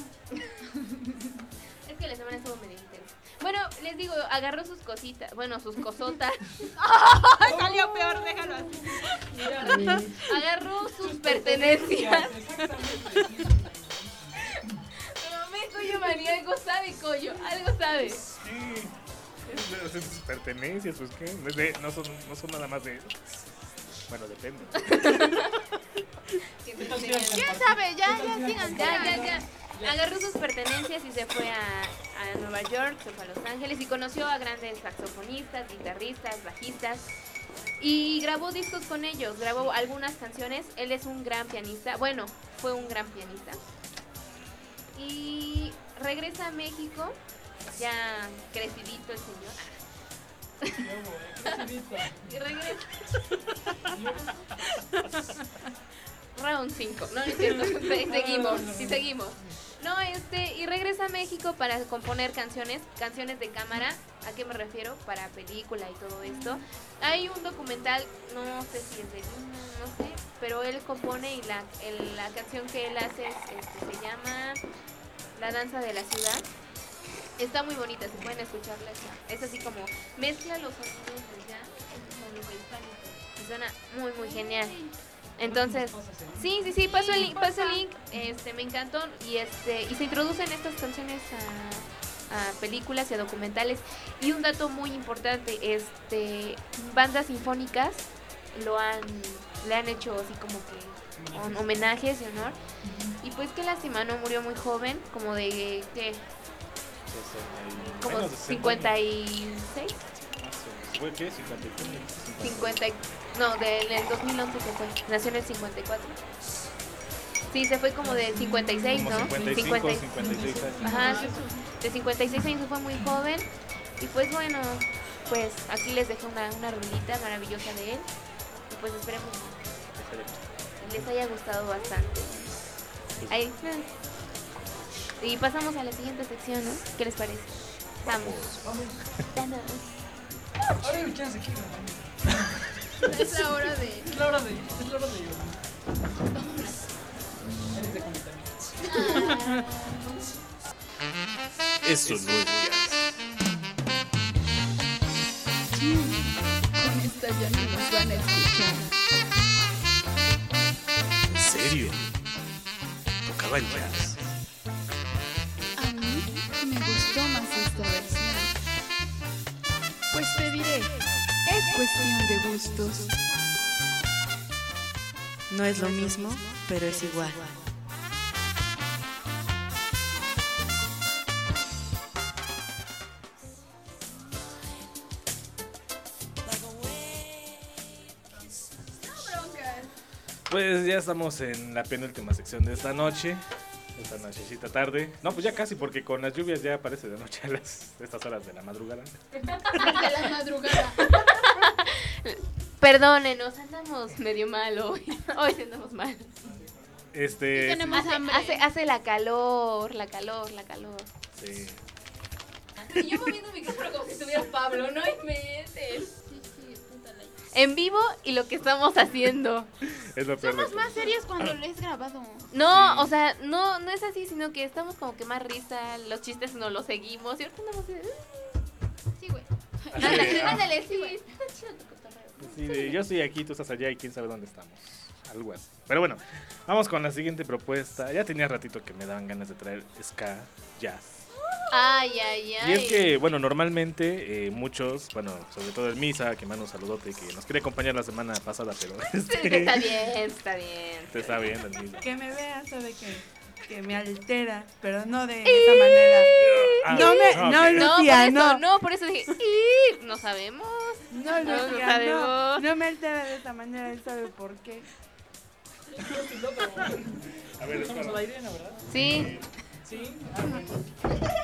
Es que la semana estuvo medio intensa. Bueno, les digo, agarró sus cositas. Bueno, sus cosotas. Ay, salió peor, déjalo así. Agarró sus pertenencias. Exactamente. Pero me Coyo María, algo sabe, Coyo. Algo sabe. Sí. Es- es sus pertenencias, pues qué. No, es de- no son, no son nada más de. Bueno, depende. ¿Quién sabe? Ya, ya, sigan. Ya, ya, ya. Agarró sus pertenencias y se fue a, a Nueva York, se fue a Los Ángeles y conoció a grandes saxofonistas, guitarristas, bajistas. Y grabó discos con ellos, grabó algunas canciones. Él es un gran pianista, bueno, fue un gran pianista. Y regresa a México, ya crecidito el señor. Y regresa. Round cinco, no, no es cierto, seguimos, sí seguimos. No, este, y regresa a México para componer canciones, canciones de cámara. ¿A qué me refiero? Para película y todo esto. Hay un documental, no sé si es de, no sé, pero él compone y la, el- la canción que él hace es, este, se llama La danza de la ciudad. Está muy bonita, si pueden escucharla. está- Es así como mezcla los sonidos de jazz con los prehispánicos. Y suena muy, muy genial. Entonces, sí, sí, sí, paso el link, paso el link, este, me encantó y este, y se introducen estas canciones a, a películas y a documentales. Y un dato muy importante, este, bandas sinfónicas lo han, le han hecho así como que hon- homenajes y honor. Y pues qué lástima, no murió muy joven, como de, ¿qué? Como Menos de sesenta cincuenta y seis. ¿Fue qué? ¿cincuenta y cuatro? cincuenta, y- no, del el dos mil once se fue, nació en el cincuenta y cuatro. Sí, se fue como del cincuenta y seis, Como ¿no? cincuenta y cinco, cincuenta y- cincuenta y seis años. Ajá, sí, de cincuenta y seis años se fue muy joven. Y pues bueno, pues aquí les dejo una, una rolita maravillosa de él. Y pues esperemos que les haya gustado bastante. Ahí. Y pasamos a la siguiente sección, ¿no? ¿Qué les parece? Vamos. Vamos. Ahora hay chance aquí, Es la hora de. Es la hora de. Es la hora de. Eres de conectar. Eso no es jazz. Con esta ya no nos van a escuchar. ¿En serio? Tocaba el jazz. A mí me gustó más esta versión. Pues te diré, es cuestión de gustos. No es lo mismo, pero es igual. Pues ya estamos en la penúltima sección de esta noche. Esta nochecita tarde. No, pues ya casi, porque con las lluvias ya parece de noche a las, estas horas de la madrugada. De la madrugada. Perdónenos, andamos medio mal hoy. Hoy andamos mal. Este. Tenemos Hace, hambre. hace, hace la calor, la calor, la calor. Sí. Y yo moviendo el micrófono como si estuviera Pablo, no inventes. En vivo y lo que estamos haciendo. Es lo peor de Somos todo. más serios cuando lo es grabado. No, o sea, no, no es así, sino que estamos como que más risa, los chistes no los seguimos. Y ahorita andamos así de, Sí, güey. Así ándale, de, ah, ándale, sí, güey. Está chido tu cotorreo. sí, de, yo estoy aquí, tú estás allá y quién sabe dónde estamos. Algo así. Pero bueno, vamos con la siguiente propuesta. Ya tenía ratito que me daban ganas de traer ska, jazz. Ay, ay, ay. Y es que, bueno, normalmente eh, muchos, bueno, sobre todo el Misa, que manda un saludote, que nos quería acompañar la semana pasada, pero Sí, este, está bien, está bien. te está viendo el Misa. Que me vea, sabe que, que me altera, pero no de esa manera. Ah, No me, ah, no, ok. No, por Lucía, eso, no. no, por eso dije, "Ih, no sabemos. No, No, no Lucía, no. sabemos. No me altera de esa manera, él sabe por qué. A ver, Estamos al aire, ¿no, verdad? Sí. Sí. Ah, bueno.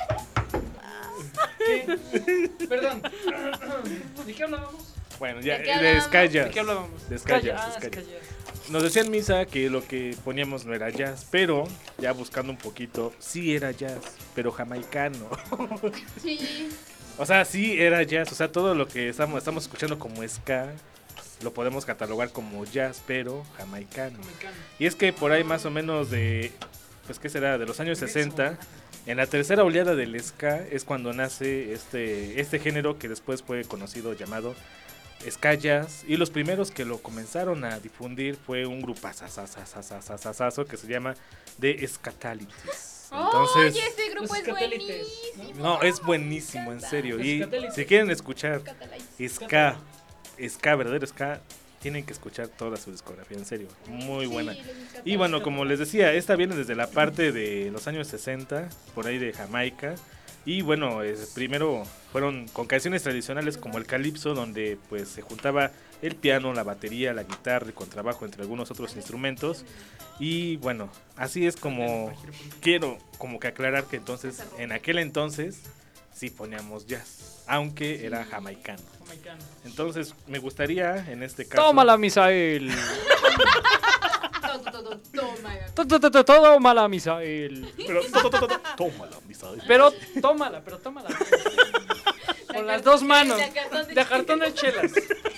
¿Qué? Perdón. ¿De qué hablábamos? bueno, ya, ¿De de, qué hablábamos? ska jazz. ¿De qué hablábamos? De ska Calla, jazz, ah, ska ska jazz. jazz. Nos decía en Misa que lo que poníamos no era jazz, pero ya buscando un poquito, sí era jazz, pero jamaicano. Sí. O sea, sí era jazz, o sea, todo lo que estamos, estamos escuchando como ska lo podemos catalogar como jazz, pero jamaicano. Mexicano. Y es que por ahí más o menos de, pues qué será, de los años sesenta, en la tercera oleada del ska es cuando nace este, este género que después fue conocido llamado ska jazz. Y los primeros que lo comenzaron a difundir fue un grupazazazazazazazazo que se llama The Scatalities. Entonces, Oye, este grupo Los es satélites, buenísimo. no, es buenísimo, en serio. Los Y satélites. si quieren escuchar Cataláis. ska, ska, verdadero ska, tienen que escuchar toda su discografía, en serio, muy Sí, buena. los Y bueno, como les decía, esta viene desde la parte de los años sesenta, por ahí de Jamaica, Y bueno, es, primero fueron con canciones tradicionales como el calipso, donde pues se juntaba el piano, la batería, la guitarra, el contrabajo, entre algunos otros instrumentos. Y bueno, así es como quiero como que aclarar que entonces, en aquel entonces, sí poníamos jazz, aunque era jamaicano. Jamaicano. Entonces, me gustaría, en este caso... Tómala, Misael. Todo, todo, toma. To- to- to- to- Tómala, Misael. Pero, to- to- to- to- tómala, Misael. Pero tómala, pero tómala. Con las dos manos. de cartón de De cartón de chelas.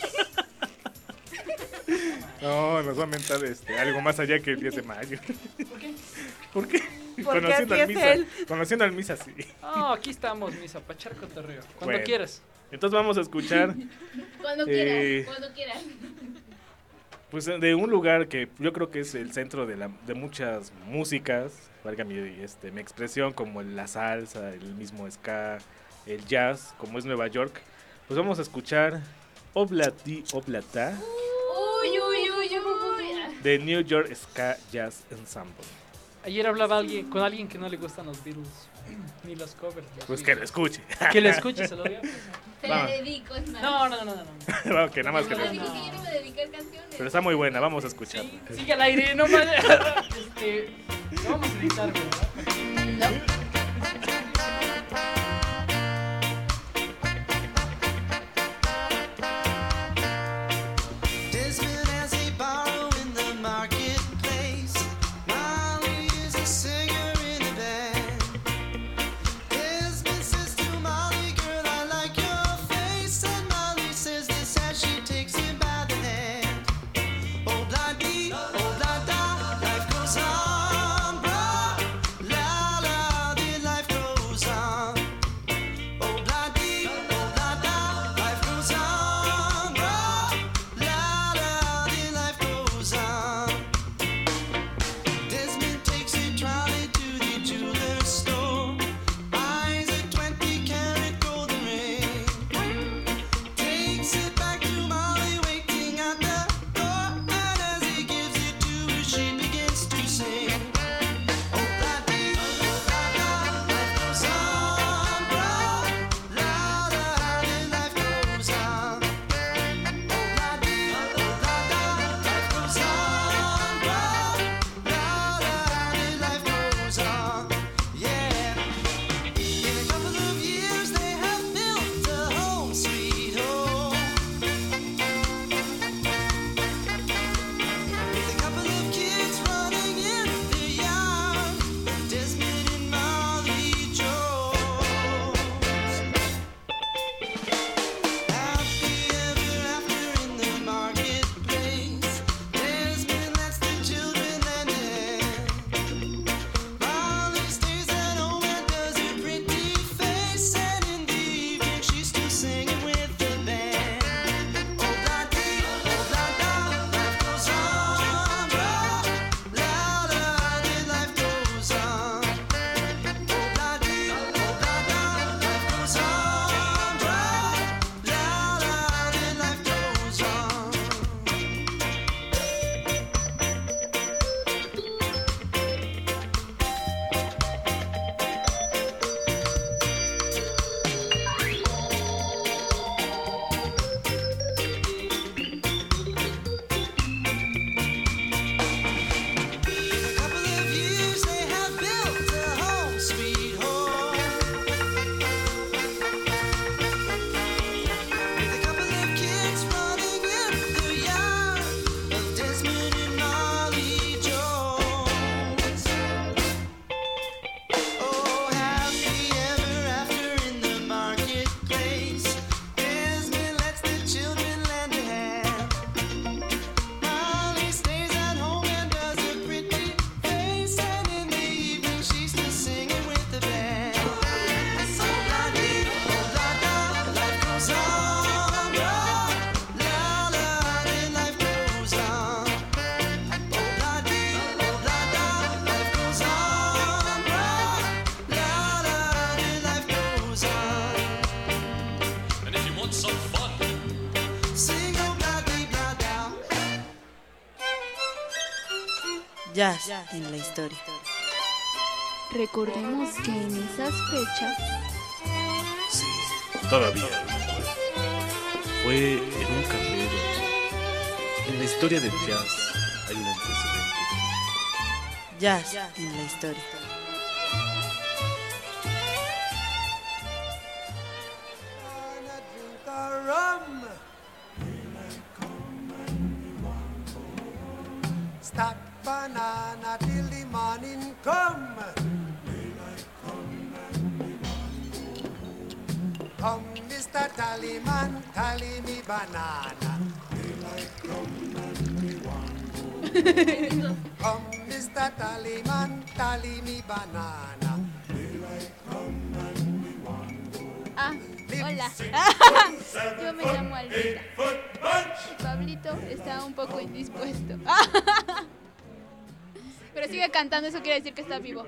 No, nos va a mentar este, algo más allá que el diez de mayo. ¿Por qué? ¿Por qué? Porque Conociendo así al es Misa. él. Conociendo al Misa, sí. Ah, aquí estamos, Misa, para echar cotorreo. Cuando Bueno. quieras. Entonces vamos a escuchar Cuando Eh, quieras, cuando quieras. pues de un lugar que yo creo que es el centro de, la, de muchas músicas, valga mi, este, mi expresión, como la salsa, el mismo ska, el jazz, como es Nueva York. Pues vamos a escuchar Oblati Oblata Uy, uy, uy, uy. de New York Ska Jazz Ensemble. Ayer hablaba alguien, con alguien que no le gustan los Beatles, ni los covers. los Pues que lo Beatles. escuche. Que lo escuche, se lo voy a pasar. Te Vamos. la dedico, es más. No, no, no, no. no. Vamos, que nada más que Ah, lo- dijo que yo le iba a dedicar canciones. Pero está muy buena, vamos a escuchar. Sí, sigue al aire, no vaya. Este, lo vamos a editar, ¿verdad? Desmond as a borrow in the marketplace. Molly is a singer in a band. Desmond says to Molly, girl, I like your face. And Molly says this as she takes him by the hand. Oh, blondie, oh, la da, life goes on, bro. La la, the life goes on. Oh, blondie, oh, la da, life goes on, bro. La la, the life goes on. Desmond takes a trolley to the jeweler's store. Buys a twenty carat golden ring. Takes it back to Molly waiting at the door. And as he gives it to her, she begins to sing. Oh, blondie, oh, la la, life goes on, bro. La la, the life goes on. Oh, blondie, oh, la la, life goes on, bro. La la, the life goes on. Yeah. In a couple of years, they have built a home, sweet home. With a couple of kids running in the yard, Desmond and Molly Jones. Happy ever after in the marketplace. Desmond lets the children lend a hand. Molly stays at home and does her pretty face. And in the evening she's still singing with the band. Oh, blondie, oh, la la, life goes on, bro. La la, the life goes on. Oh, blondie, oh, la la, life goes on, bro. La la, the life goes on. In a couple of years, they have built a home, sweet home. With a couple of kids running in the yard of Desmond and Molly Jones. Oh, happy ever after in the marketplace. Desmond lets the children lend a hand. Molly stays at home and does a pretty face. And in the evening she's still singing with the band. So blondie, oh, la la, life goes on, bro. La la, the life goes on. Oh, blondie, oh, la la, life goes on, bro. La la, the life goes on. And if you want some fun, Sing, oh, blondie, blah, blah. Jazz en la historia. Recordemos que en esas fechas Sí, todavía lo recuerdo. Fue en un café donde en la historia del jazz hay un antecedente. Jazz en la historia. Stack banana till the morning come. Come, Mister Tallyman, tally me banana. Come, Mister Tallyman, tally me banana. Ah, hola. Yo me llamo Alvita. Y Pablito está un poco indispuesto. Pero sigue cantando, eso quiere decir que está vivo.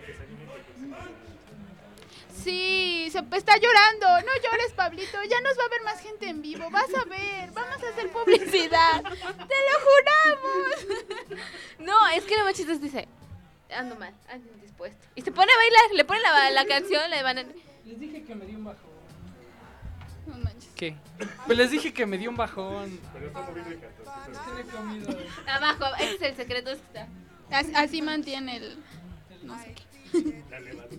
Sí, se está llorando. No llores, Pablito. Ya nos va a ver más gente en vivo. Vas a ver. Vamos a hacer publicidad. ¡Te lo juramos! No, es que lo más chistoso dice, ando mal, ando indispuesto. Y se pone a bailar, le pone la, la canción, la de banana. Les dije que me dio un bajón. No manches. ¿Qué? Pues les dije que me dio un bajón. Pero está moviendo y canta. Es que no he comido. Abajo, ese es el secreto. Es que está. Así, así mantiene el... no sé qué. La levadura.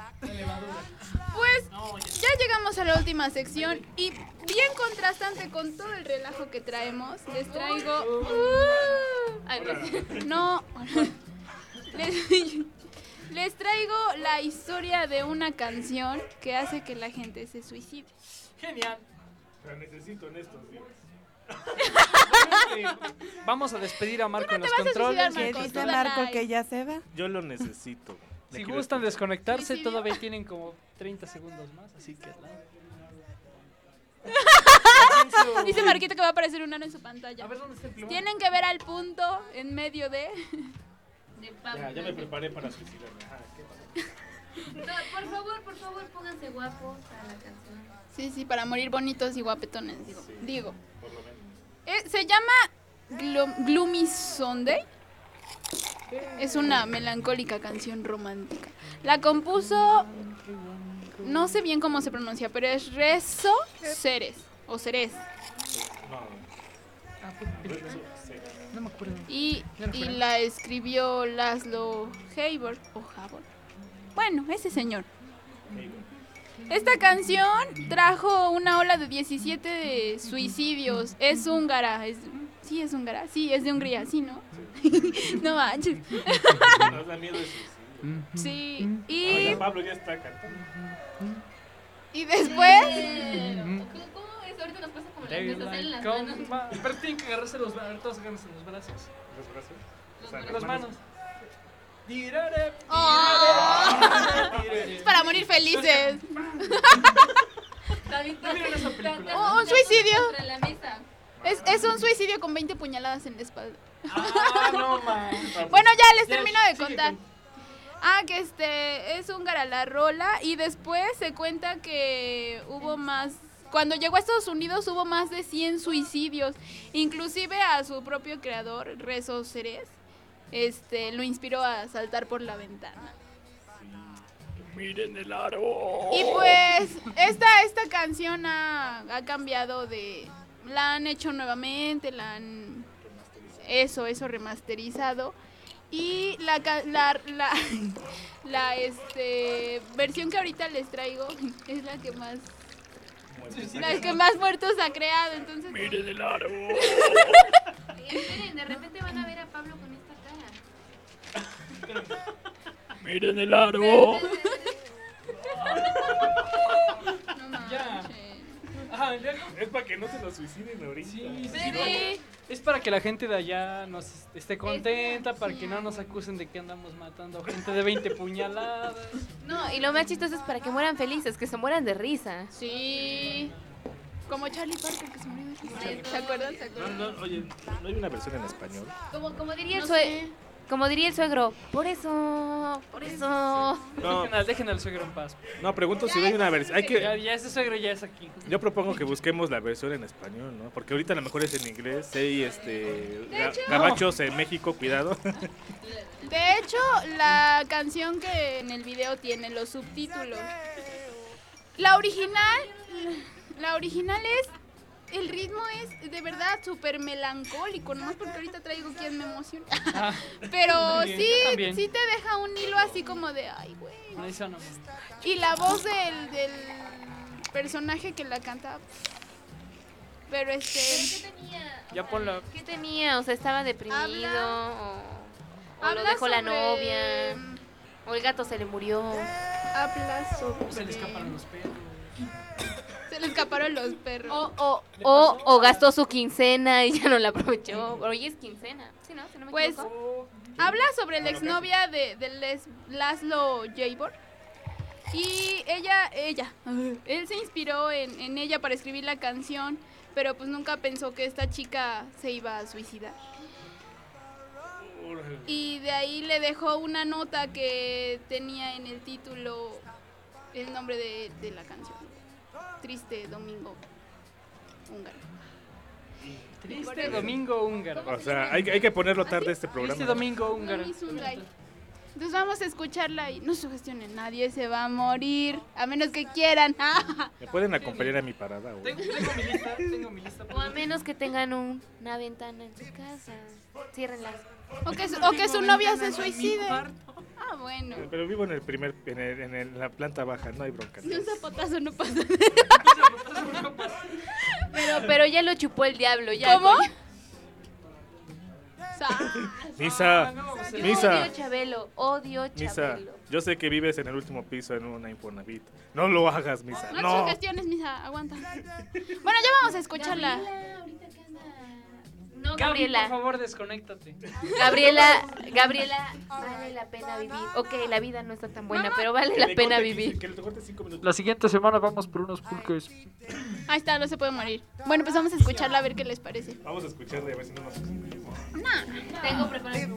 Pues ya llegamos a la última sección y bien contrastante con todo el relajo que traemos, les traigo... Uh, ay, no, les, les traigo la historia de una canción que hace que la gente se suicide. Genial. La necesito en estos días. Vamos a despedir a Marco en te los vas a suicidar, controles. ¿Qué Marcos, dice tú Marco dale. que ya se va? Yo lo necesito. Le Si quiero gustan escuchar. desconectarse, ¿Suicidio? todavía tienen como treinta segundos más, así que... Dice Marquito que va a aparecer un ano en su pantalla. A ver, ¿dónde está el plumón? Tienen que ver al punto en medio de... De Pablo. Ya, ya me preparé para suicidarme. Ajá, ¿qué pasó? No, por favor, por favor, pónganse guapos a la canción. Sí, sí, para morir bonitos y guapetones, digo. Sí. digo. Por lo menos. Eh, se llama Glo- Gloomy Sunday. Es una melancólica canción romántica. La compuso, no sé bien cómo se pronuncia, pero es Rezo Ceres o Ceres. No, No me acuerdo. Y, ¿Ya lo y fueron? la escribió Laszlo Hayber o Havor. Bueno, ese señor. Esta canción trajo una ola de diecisiete de suicidios. Es húngara. Es, sí, es húngara. Sí, es de Hungría, sí, ¿no? No manches. nos da miedo el suicidio. Sí. Ah, Y, ya Pablo ya está cantando. y después... Eh, ¿Cómo es? Ahorita nos pasa como la David empieza a hacer en las Light, manos. come on. Pero tienen que agarrarse los brazos, todos agárrense los brazos. ¿Los brazos? O sea, Los Las manos. Tirare, Oh. tirare. Es para morir felices. David, ¿No vieron esa película? Oh, un suicidio. Contra la mesa. Es, es un suicidio con veinte puñaladas en la espalda. Ah, no, man. Bueno, ya les Ya, termino de sigue contar. con- Ah, que este es húngara la rola y después se cuenta que hubo más... Cuando llegó a Estados Unidos hubo más de cien suicidios. Inclusive a su propio creador, Rezo Ceres, este, lo inspiró a saltar por la ventana. Miren el aro. Y pues esta, esta canción ha, ha cambiado de... La han hecho nuevamente, la han... Eso, eso, remasterizado. Y la, ca- la, la, la este, versión que ahorita les traigo es la que más... La que más muertos ha creado, entonces... Miren el aro. Esperen, de repente van a ver a Pablo con esta cara. Miren el aro. No manches. Ya. Ajá, ya. Es para que no se lo suiciden ahorita. Sí, sí, Sí. Es para que la gente de allá nos esté contenta, para que no nos acusen de que andamos matando gente de veinte puñaladas. No, y lo más chistoso es para que mueran felices, que se mueran de risa. Sí. Como Charlie Parker que se murió de risa. ¿Se acuerdan? ¿Se No, acuerdan? no, oye, ¿no hay una versión en español? Como, como diría No el sue- sé. Como diría el suegro, por eso, por eso. No. Dejen, al, dejen al suegro en paz. No, pregunto si hay una versión. Hay que, Ya, ya ese suegro ya es aquí. yo propongo que busquemos la versión en español, ¿no? Porque ahorita a lo mejor es en inglés. Hay este, ga- hecho- gabachos en México, cuidado. De hecho, la canción que en el video tiene los subtítulos. La original, la original es, el ritmo es de verdad súper melancólico, nomás porque ahorita traigo quien me emociona. Ah, Pero también, sí, yo también. sí te deja un hilo así como de, ay, güey. ahí suena. Y la voz del, del personaje que la canta. Pero este. ¿Qué tenía? Ya ponlo. ¿Qué tenía? O sea, estaba deprimido. Habla- o o lo habla dejó la sobre- novia. O el gato se le murió. Habla sobre. Se le escaparon los perros. Se le escaparon los perros. O, o, o, o gastó su quincena y ya no la aprovechó. Hoy es quincena. Sí, ¿no? Si no me Pues equivoco. habla sobre la exnovia de, de Les, Laszlo Jabor. Y ella, ella, él se inspiró en, en ella para escribir la canción, pero pues nunca pensó que esta chica se iba a suicidar. Y de ahí le dejó una nota que tenía en el título el nombre de, de la canción. Triste Domingo Húngaro. Triste domingo húngaro. O sea, hay, que- hay que ponerlo tarde este programa. Triste domingo húngaro. Luis Ungay. Entonces vamos a escucharla y no sugestionen, nadie se va a morir, a menos que quieran. ¿Me pueden acompañar a mi parada? güey? Tengo, tengo mi lista, tengo mi lista. O a menos que tengan un- una ventana en su casa. Ciérrenlas. O que, su- o que su novia se suicide. Ah, bueno. Pero vivo en el primer, en, el- en el- la planta baja, no hay bronca. Si un zapotazo no pasa. Pero, pero ya lo chupó el diablo. Ya, ¿Cómo? coño. Misa, Yo Misa, odio Chabelo, odio Misa, Chabelo. yo sé que vives en el último piso en una Infonavit. No lo hagas, Misa. No, No. sugestiones, misa, aguanta. Bueno, ya vamos a escucharla. No, Gaby, Gabriela. por favor, desconéctate. Gabriela, Gabriela, vale la pena vivir. Ok, la vida no está tan buena, pero vale la pena vivir. Que le corte cinco minutos. La siguiente semana vamos por unos pulques. Ahí está, no se puede morir. Bueno, pues vamos a escucharla a ver qué les parece. Vamos a escucharle a ver si no nos extinguimos. Tengo preparado.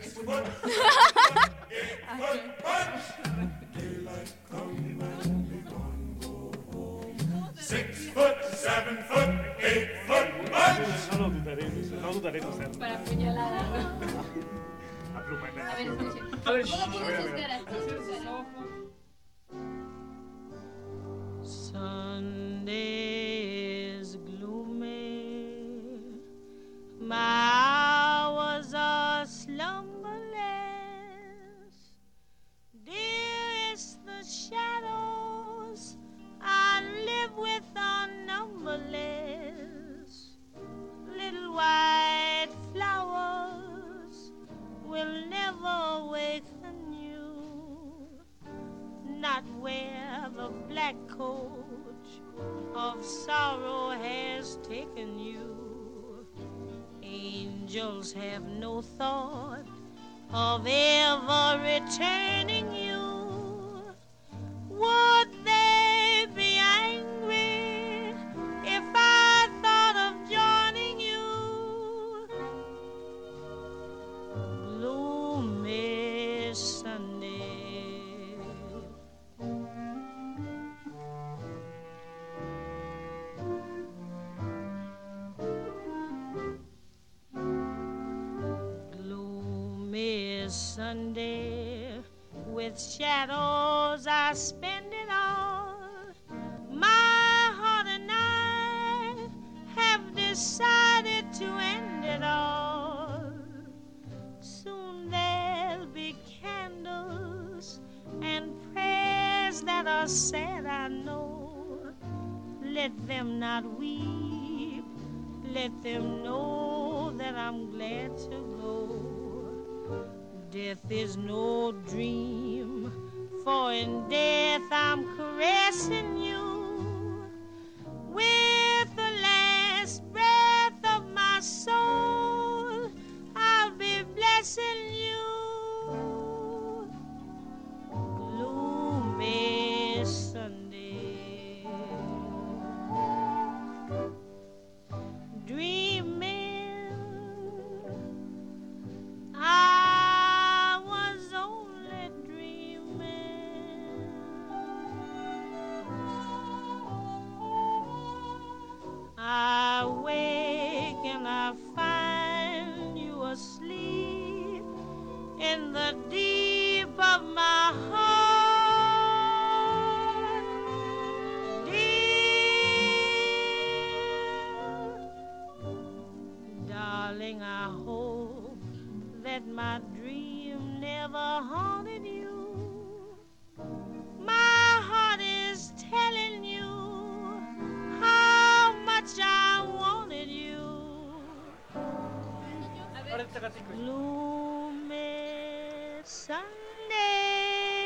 Six foot, seven foot, eight foot, what? No lo dudaré, Misa, no dudaré en usarlo. Para apuñalada. A pluma, A ver, escuchen. A ver, ¿Cómo a ver, ponen a sus ver. caras? Ponen sus caras. Sunday is gloomy. My hours are slumberless. Dearest, the shadows I live with are numberless. Little white flowers will never awaken you. Not where the black coach of sorrow has taken you. Angels have no thought of ever returning you. Would they be angry if I thought of joining you? Gloomy Sunday. Gloomy Sunday, with shadows I spend it all. My heart and I have decided to end it all. Soon there'll be candles and prayers that are said, I know. Let them not weep, let them know that I'm glad to go. Death is no dream, for in death I'm caressing you. With the last breath of my soul, I'll be blessing you. Gloomy Sunday. Dreaming I darling, I hope that my dream never haunted you. My heart is telling you how much I wanted you. Gloomy Sunday.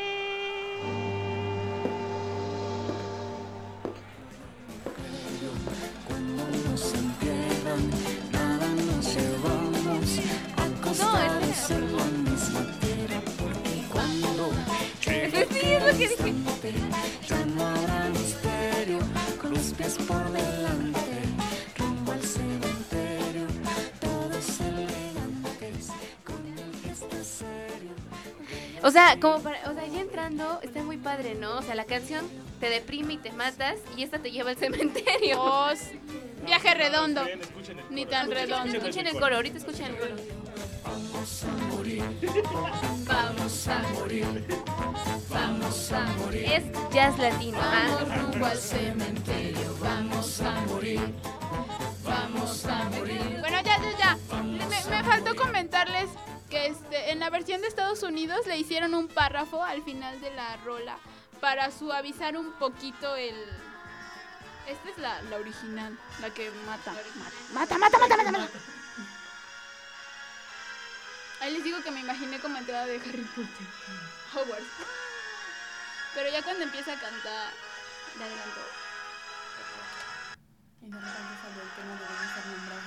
Cuando nos entierran, nada nos llevamos acostados en la misma tierra, porque cuando llegue Sí, es lo que dije. ya no habrá misterio, con los pies por delante, rumbo al cementerio, todos elegantes, con el gesto serio. O sea, como para, o sea, ya entrando, está muy padre, ¿no? O sea, la canción te deprime y te matas y esta te lleva al cementerio. Os, viaje redondo. Bien, escuchen el Ni coro. tan Escuchen, redondo. escuchen el coro, ahorita escuchen el coro. Vamos a morir, Vamos a morir, vamos a morir. Es jazz latino. Ah, Rumbo al cementerio, vamos a morir, vamos a morir. Bueno, ya, ya, ya. Me, me faltó comentarles que este, en la versión de Estados Unidos le hicieron un párrafo al final de la rola para suavizar un poquito el... Esta es la, la original, la que mata. Mata, mata, mata, mata, mata. Ahí les digo que me imaginé como entrada de Harry Potter. Hogwarts. Pero ya cuando empieza a cantar, le adelantó. Y de repente salió el que no debería ser nombrado.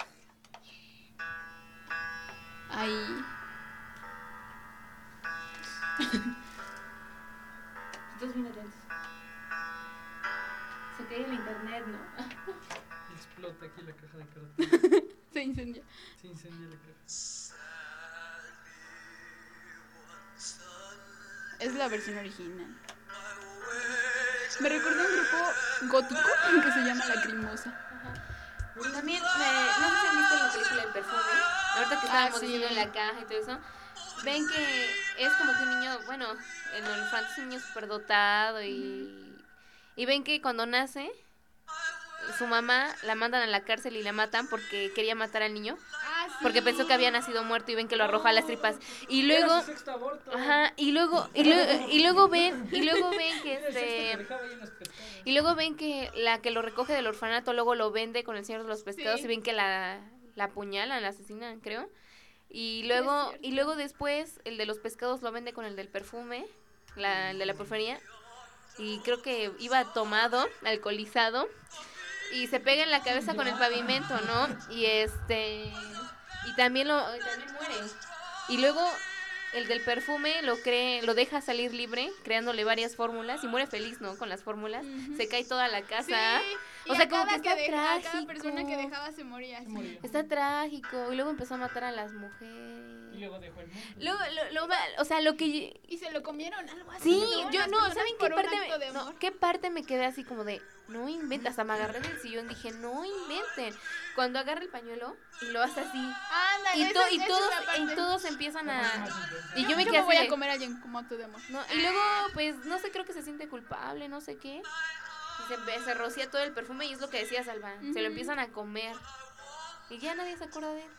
Ahí. Todos bien atentos. Se cae el internet, ¿no? Explota aquí la caja de cartón. Se incendia. Se incendia la caja. Es la versión original. Me recuerda a un grupo gótico que se llama Lacrimosa. También, me- no sé si han visto la película El Perfume. Ahorita que estábamos Ah, sí. diciendo en la caja y todo eso. Ven que es como que un niño, bueno, en el orfanato es un niño superdotado y... Y ven que cuando nace, su mamá la mandan a la cárcel y la matan porque quería matar al niño. Ah, sí. Porque pensó que había nacido muerto y ven que lo arroja a las tripas. Y luego... Era su sexto aborto. Ajá, y luego, y luego, y luego ven, y luego ven que Era el sexto que este... dejaba ahí en los pescados. Y luego ven que la que lo recoge del orfanato luego lo vende con el señor de los pescados Sí. y ven que la, la apuñalan, la asesinan, creo. Y luego, cierto. y luego después el de los pescados lo vende con el del perfume, la, el de la perfumería. Y creo que iba tomado, alcoholizado. Y se pega en la cabeza con el pavimento, ¿no? Y este... Y también lo también muere. Y luego el del perfume lo cree, lo deja salir libre, creándole varias fórmulas y muere feliz, ¿no? Con las fórmulas. Ujú. Se cae toda la Sí. casa. Y O sea, a como cada que está deja- a cada trágico. persona que dejaba se moría. sí. Murió. Está trágico. Y luego empezó a matar a las mujeres. Y luego dejó el mundo. Luego, lo, lo ma- o sea, lo que... Y se lo comieron, algo así. Sí, ¿no? yo Las no, personas ¿saben qué por un parte, acto de me, no, amor. qué parte me quedé así como de, no inventen, hasta me agarré del sillón, dije, no inventen. Cuando agarra el pañuelo y lo hace así, Ándale, y, esa to- es- y esa es todos, la parte. y todos empiezan a... Y yo Yo me me quedé voy así a de- comer a alguien como acto de amor. no, y luego, pues, no sé, creo que se siente culpable, no sé qué. Y se, empe- se rocía todo el perfume y es lo que decía Salva, se lo Ujú. empiezan a comer. Y ya nadie se acuerda de él.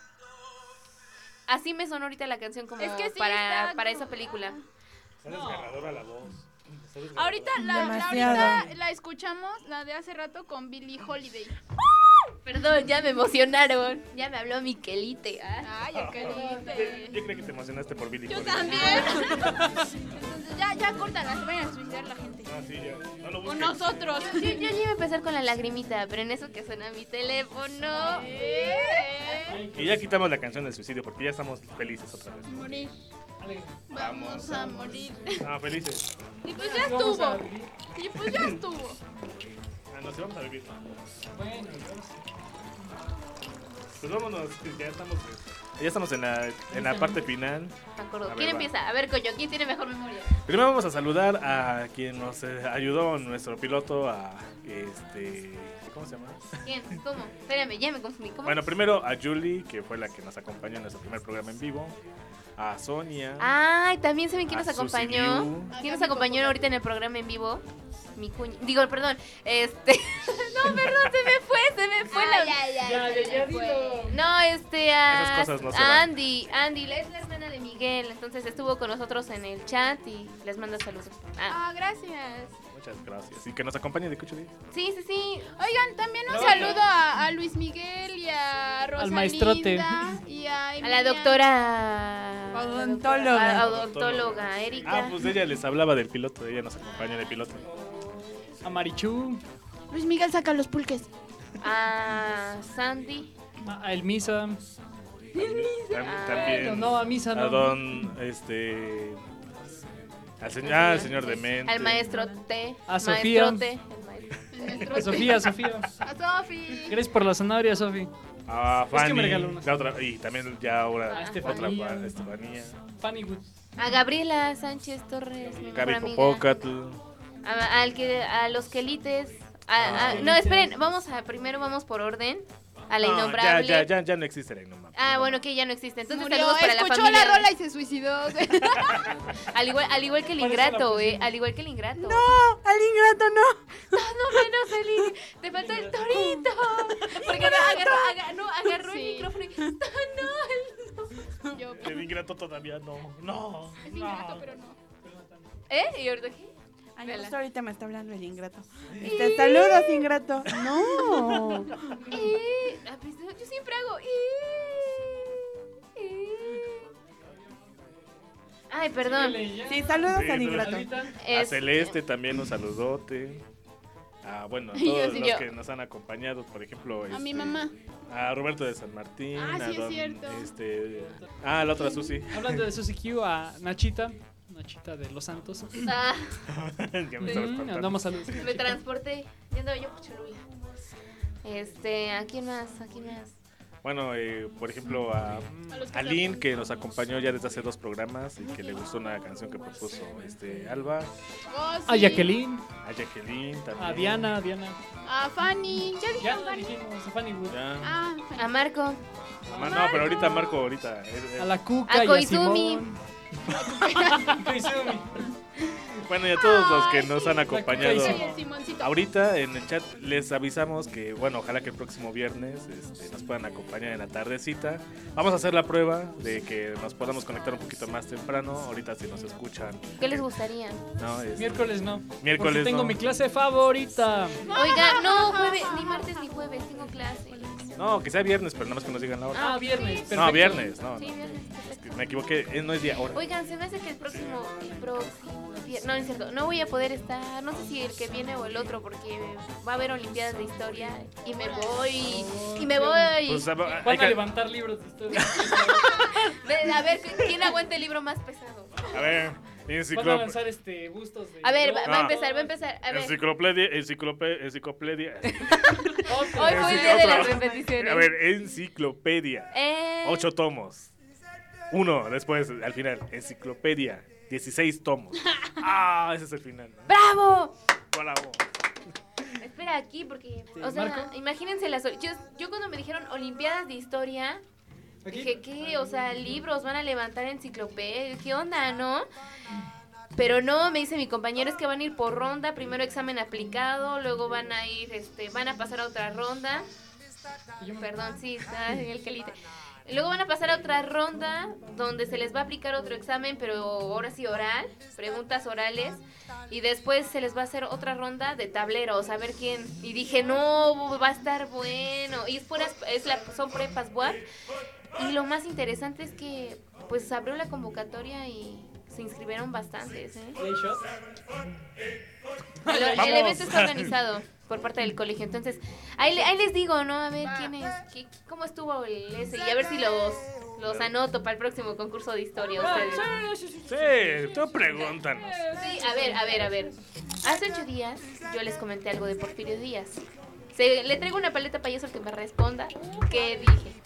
Así me sonó ahorita la canción como Es que sí, para, está para como- esa película. Está desgarradora la voz. Está desgarradora. Ahorita la, la, Demasiado. ahorita la escuchamos, la de hace rato con Billie Holiday. Perdón, ya me emocionaron. Ya me habló Miquelite. ah. Ay, aquelite. Yo creo que te emocionaste por Billy Yo Holiday. también. Entonces ya, ya córtala, se vayan a suicidar la gente. Ah, sí, ya. No lo O busques. nosotros. Yo, yo ya iba a empezar con la lagrimita, pero en eso que suena mi teléfono. Eh, Y ya quitamos la canción del suicidio porque ya estamos felices otra vez. Morir. Alegre. Vamos a morir. Ah, felices. Y pues ya Vamos a estuvo. vivir. Y pues ya estuvo. Ah, nos vamos a vivir. Bueno, entonces. Pues vámonos, que ya estamos, ya estamos en la, en la parte final. Me acuerdo. A ver, ¿Quién va. empieza? A ver, coño, ¿quién tiene mejor memoria? Primero vamos a saludar a quien nos eh, ayudó, nuestro piloto, a este, ¿cómo se llama? ¿Quién? ¿Cómo? Espérame, ya me confundí. ¿Cómo? Bueno, primero a Julie, que fue la que nos acompañó en nuestro primer programa en vivo. A Sonia. Ay, también saben quién A nos Susy acompañó. Liu. ¿Quién nos acompañó ahorita en el programa en vivo? Mi cuña. Digo, perdón. Este. No, perdón, se me fue, se me fue la. Ya, ya, Ya, se ya, me ya, fue. dilo. No, este. A, Esas cosas no se a van. Andy. Andy, es la hermana de Miguel. Entonces estuvo con nosotros en el chat y les manda saludos. Ah, Ah, gracias. Muchas gracias. Y que nos acompañe de Cucho Díaz. sí, sí, sí. Oigan, también un No, saludo a, a Luis Miguel y a Rosalinda maestrote. y a A la Emilia. doctora. Odontóloga. a- Odontóloga, Erika. Ah, pues ella les hablaba del piloto. Ella nos acompaña en el piloto. A Marichu, Luis Miguel saca los pulques. A Sandy. a a Elmisa. Tam- Ah, También. No, no, a Misa A no. don. Este. Al señor, ah, al señor Demente. Al maestro T. A Sofía. Maestrote, el maestro. A Sofía, Sofía. A Sofi. Gracias por la zanahoria, Sofi. A Es que me Fanny. regaló unas. La otra, y también ya ahora. A otra Estefanía. Fan, Estefanía. Fanny Wood. A Gabriela Sánchez Torres, mi mejor Gaby amiga. Popocatl. A, al que, a los quelites. A- Ah. a- no, esperen, vamos a primero vamos por orden. A la No, innombrable. Ya, ya, ya, ya no existe la innombrable. Ah, bueno, que ya no existe. Entonces Murió, saludos para la escuchó familia. la rola y se suicidó. Al igual, al igual que el ¿Cuál es la ingrato, eh. posición? Al igual que el ingrato. No, al ingrato no. Todo menos el in- Te faltó el torito. Porque no, agarró, aga- no, agarró Sí. el micrófono y. No, no. Yo, El ingrato todavía no. No. es ingrato, pero no. ¿Eh? ¿Y ahorita qué? Ay, Vela. justo ahorita me está hablando el ingrato. Este, saludos, ingrato. No. Eh, ah, pues, yo siempre hago. eh, eh. Ay, perdón. Sí, saludos Sí, al no. ingrato. A Este, Celeste también un saludote. A, bueno, a Y yo todos sí, los yo. que nos han acompañado, por ejemplo. A mi este, mamá. A Roberto de San Martín. Ah, a sí, es don, cierto. Este, ah, la otra Susi. Hablando de Suzy Q, a Nachita. Nachita de Los Santos. ah, Ya me estabas Mm, contando. andamos a luz. me transporté. Ya andaba yo por Cholula. Este, ¿a quién más? ¿A quién más? Bueno, eh, por ejemplo, a, A los que a se Lynn, que nos acompañó ya desde hace dos programas y que le gustó una canción que propuso este Alba. Oh, sí. A Jacqueline. A Jacqueline también. A Diana, Diana. A Fanny. ¿Ya Ya dijeron Fanny? dijimos, a Fanny Wood. Ya. Ah, A Marco. A Ma- no, pero ahorita Marco, ahorita. eh, eh, A la Cuca A y a Koizumi. Simón. Koizumi. Bueno, y a todos los que Ay, nos sí. han acompañado. soy el Simoncito. Ahorita en el chat les avisamos que, bueno, ojalá que el próximo viernes este, nos puedan acompañar en la tardecita. Vamos a hacer la prueba de que nos podamos conectar un poquito más temprano. Ahorita si nos escuchan, ¿Qué les gustaría? ¿no? Este, Miércoles no. Miércoles Porque tengo no. mi clase favorita. Oiga, no, jueves, ni martes ni jueves, tengo clase. No, que sea viernes, pero nada más que nos digan la hora. Ah, viernes. sí. Perfecto. No, viernes, no. Sí, no. viernes, Es perfecto. que me equivoqué, eh, no es día, hora. Oigan, se me hace que el próximo, el próximo vier- no, no es cierto, no voy a poder estar, no sé si el que viene o el otro, porque va a haber Olimpiadas de Historia y me voy, y me voy. Pues, a- hay Van a que- levantar libros de historia. Ve- A ver, ¿quién aguanta el libro más pesado? a ver, Van a enciclop- lanzar este bustos de. A ver, va, va a Ah. empezar, va a empezar, a ver. enciclopedia, enciclopedia, enciclopedia. Hoy fue el día de las repeticiones. A ver, enciclopedia. Eh, Ocho tomos. Uno, después, al final, enciclopedia. Dieciséis tomos. Ah, ese es el final. ¿no? ¡Bravo! Bravo. Espera aquí, porque, o sea, ¿Marco? imagínense las... Yo, yo cuando me dijeron Olimpiadas de Historia, Aquí. dije, ¿qué? O sea, libros, van a levantar enciclopedia, ¿qué onda, no? Pero no, me dice mi compañero, es que van a ir por ronda, primero examen aplicado, luego van a ir, este, van a pasar a otra ronda. Perdón, sí, está en el quelite. Luego van a pasar a otra ronda donde se les va a aplicar otro examen, pero ahora sí oral, preguntas orales. Y después se les va a hacer otra ronda de tableros, a ver quién. Y dije, no, va a estar bueno. Y es puras, es la, son prepas W A P. Y lo más interesante es que pues abrió la convocatoria y se inscribieron bastantes, ¿eh? ¿Y hay shot? El, el Vamos. evento está organizado por parte del colegio, entonces ahí, le- ahí les digo, ¿no? A ver quién es, qué, cómo estuvo el ese y a ver si los, los anoto para el próximo concurso de historia ustedes. Sí, tú pregúntanos. Sí, a ver, a ver, a ver. Hace ocho días yo les comenté algo de Porfirio Díaz. Se, le traigo una paleta payaso al que me responda. ¿Qué dije?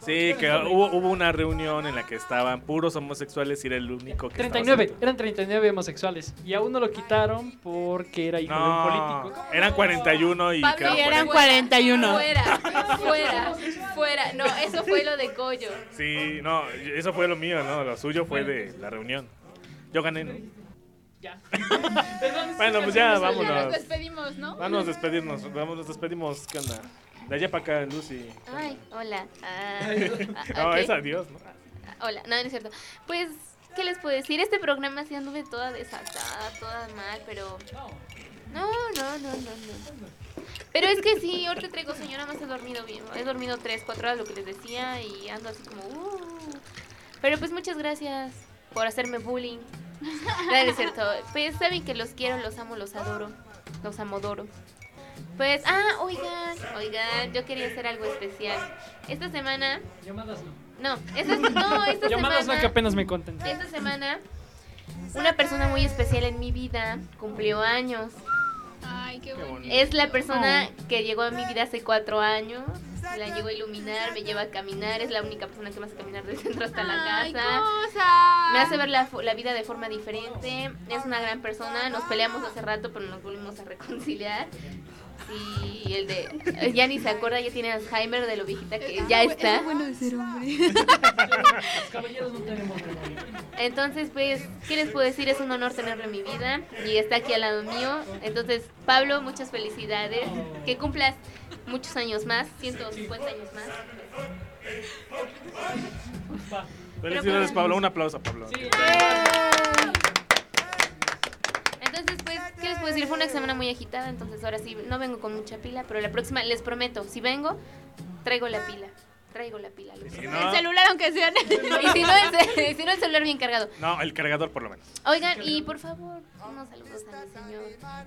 Sí, que hubo, hubo una reunión en la que estaban puros homosexuales y era el único que treinta y estaba nueve, soltero. eran treinta y nueve homosexuales. Y a uno lo quitaron porque era hijo de un No, político. eran cuarenta y uno y Pablo, quedaron Sí, eran cuarenta. cuarenta y uno. Fuera, fuera, fuera. No, eso fue lo de Goyo. Sí, no, eso fue lo mío, ¿no? Lo suyo fue de la reunión. Yo gané, ¿no? Ya. Bueno, pues ya, Ya nos vámonos. despedimos, ¿no? Vamos a despedirnos, vamos, nos despedimos. ¿Qué onda? De allá para acá, Lucy. Ay, hola. Ah, ah, No, ok. es adiós, ¿no? Ah, Hola, no, no es cierto. Pues, ¿qué les puedo decir? Este programa sí anduve toda desatada, toda mal, pero... No, no, no, no, no. Pero es que sí, ahorita traigo sueño, nada más he dormido bien. He dormido tres, cuatro horas, lo que les decía, y ando así como... Uh. Pero pues muchas gracias por hacerme bullying. No, no es cierto. Pues saben que los quiero, los amo, los adoro. Los amodoro. Pues, ah, oigan, oigan, yo quería hacer algo especial. Esta semana... Llamadas no. No, esta, no, esta Llamadas no, semana... que apenas me contenté. Esta semana, una persona muy especial en mi vida cumplió años. Ay, qué bonito. Es la persona que llegó a mi vida hace cuatro años. La llegó a iluminar, me lleva a caminar. Es la única persona que me hace caminar del centro hasta la Ay, casa. cosa. Me hace ver la, fo- la vida de forma diferente. Es una gran persona. Nos peleamos hace rato, pero nos volvimos a reconciliar. Y el de... Ya ni se acuerda, ya tiene Alzheimer de lo viejita que ya está. Es bueno de ser hombre. Los caballeros no tenemos memoria. Entonces, pues, ¿qué les puedo decir? Es un honor tenerlo en mi vida y está aquí al lado mío. Entonces, Pablo, muchas felicidades. Que cumplas muchos años más, ciento cincuenta años más. Felicidades, Pablo. Un aplauso a Pablo. Entonces, pues, ¿qué les puedo decir? Fue una semana muy agitada, entonces ahora sí, no vengo con mucha pila, pero la próxima, les prometo, si vengo, traigo la pila. Traigo la pila. lo Si prometo. no- El celular, aunque sea. Y si no, el, si no, el celular bien cargado. No, el cargador por lo menos. Oigan, y por favor, unos saludos a mi señor.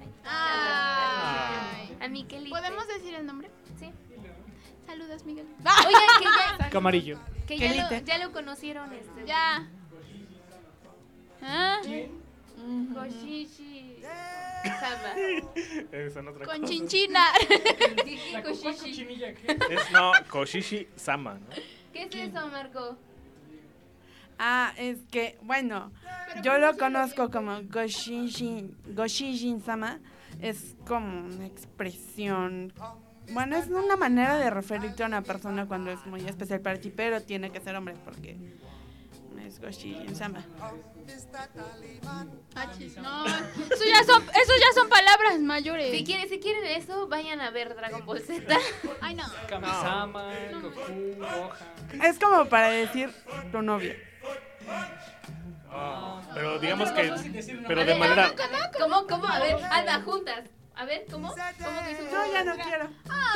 Ay. A Miquelito. ¿Podemos decir el nombre? Sí. Saludos, Miguel. Oigan, que ya, Camarillo. que ya, lo, Quelite. ya lo conocieron. Este, Ya. ¿Ah? Koshishi Sama. Esa no otra Con cosa. chinchina. Dije La Koshishi. cochinilla, ¿qué? Es, no, Koshishi Sama, ¿no? ¿Qué es eso, Marco? Ah, es que, bueno, yo lo conozco como Goshishin, Goshishin-sama. Es como una expresión. Bueno, es una manera de referirte a una persona cuando es muy especial para ti, pero tiene que ser hombre porque es Goshishin-sama. Achis, no. Eso ya son, eso ya son palabras mayores. Si quieren, si quieren eso, vayan a ver Dragon Ball Z. Ay, no. Kamisama, Goku, Gohan. Es como para decir tu novio. Pero digamos que. Pero A de ver, manera. ¿Cómo, cómo? A ver, Alba, juntas. A ver, ¿cómo? ¿Cómo que hizo? Yo ya no quiero.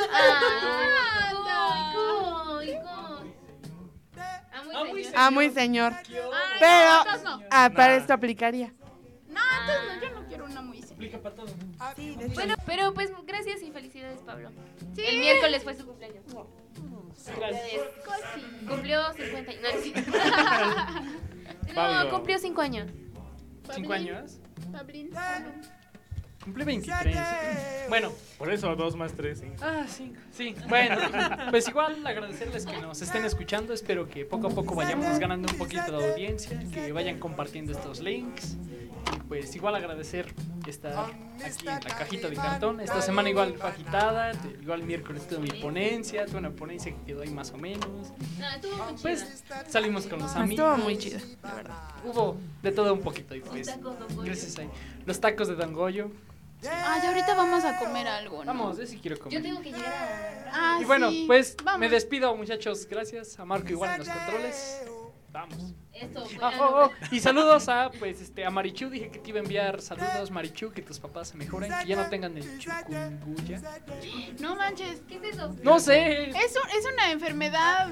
Ah, ¿cómo? ¿Y cómo? Ah, muy señor. Ah, muy señor. Ay, Pero no, entonces no. ah, para esto aplicaría. No, entonces no, yo no quiero una muy seria. Explica para todo. Sí, de hecho. Bueno, pero pues gracias y felicidades, Pablo. Sí. El miércoles fue su cumpleaños. Gracias. Cosi. Cumplió cincuenta años. No, no es cierto. Pablo. No, cumplió cinco años. ¿Cinco años? Pablín. Cumple veintitrés. Bueno. Por eso, dos más tres, cinco. Ah, cinco. Sí, bueno, pues igual agradecerles que nos estén escuchando. Espero que poco a poco vayamos ganando un poquito de audiencia, que vayan compartiendo estos links. Y pues igual agradecer estar aquí en la cajita de cartón. Esta semana igual fue agitada, te- igual el miércoles tuve mi ponencia, tuve una ponencia que quedó ahí más o menos. No, estuvo muy chido. Pues salimos con los amigos. Estuvo muy chido, la verdad. Hubo de todo un poquito y pues tacos Don Goyo. gracias a los tacos de Don Goyo. Ay, ahorita vamos a comer algo, ¿no? Vamos, yo sí quiero comer. Yo tengo que llegar a... Ah, Y bueno, sí. pues Vamos. me despido, muchachos. Gracias a Marco igual en los controles. Vamos. Esto fue... Ah, oh, oh, y saludos a pues este a Marichu, dije que te iba a enviar saludos, Marichu, que tus papás se mejoren, que ya no tengan el chikungunya. No manches. ¿Qué es eso? No sé. Es, un- es una enfermedad.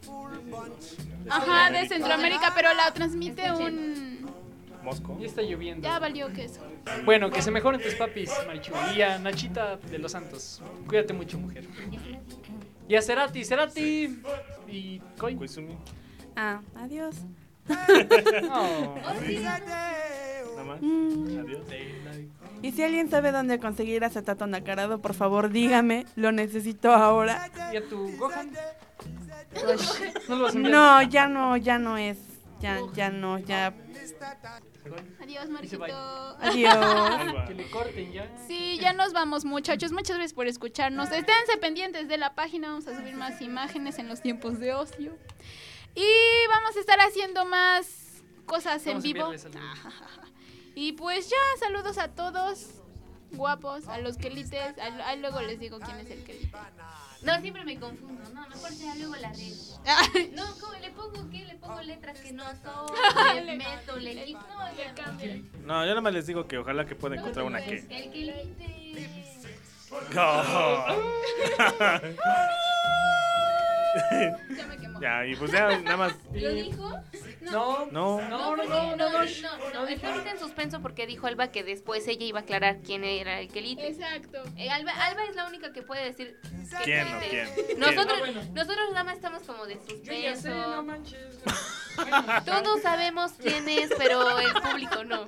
Ajá, de Centroamérica, pero la transmite un. Mosco. Ya está lloviendo. Ya valió que eso. Bueno, que se mejoren tus papis, Marichu. Y a Nachita de los Santos. Cuídate mucho, mujer. Y a Cerati, Cerati y Coin. Koizumi. Ah, adiós. Oh. Nada más. Mm. Adiós. Y si alguien sabe dónde conseguir acetato nacarado, por favor dígame, lo necesito ahora. Y a tu Gohan. No lo vas a enviar. No, ya no, ya no es. Ya, ya no, ya. Adiós, Marquito. Adiós. Que le corten ya. Sí, ya nos vamos, muchachos. Muchas gracias por escucharnos. Esténse pendientes de la página. Vamos a subir más imágenes en los tiempos de ocio. Y vamos a estar haciendo más cosas en Vamos a vivo. enviarle saludos. Y pues ya, saludos a todos. Guapos, a los quelites. Ahí ahí luego les digo quién es el quelite. No, siempre me confundo. No, mejor sea luego la red. No, ¿cómo le pongo qué? Le pongo letras que no son. Le meto, le quito. No, le cambio. No, yo nada más les digo que ojalá que pueda encontrar una que. El quelite. Ya me quemó. Ya, y pues ya, nada más. ¿Lo dijo? No, No. no, no, porque- no, no, no. no, no, está ahorita en suspenso porque dijo Alba que después ella iba a aclarar quién era el quelite. Exacto. Eh, Alba, Alba es la única que puede decir qué ¿Quién o quelite es. quién? Nosotros, Ah, bueno. nosotros nada más estamos como de Yo ya sé, no suspenso. manches. Todos sabemos quién es, pero el público no.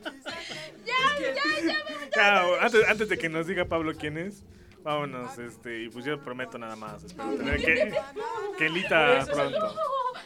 Ya, antes, antes de que nos diga Pablo quién es, vámonos, este, y pues yo prometo nada más, espero tener que, que Lita pronto.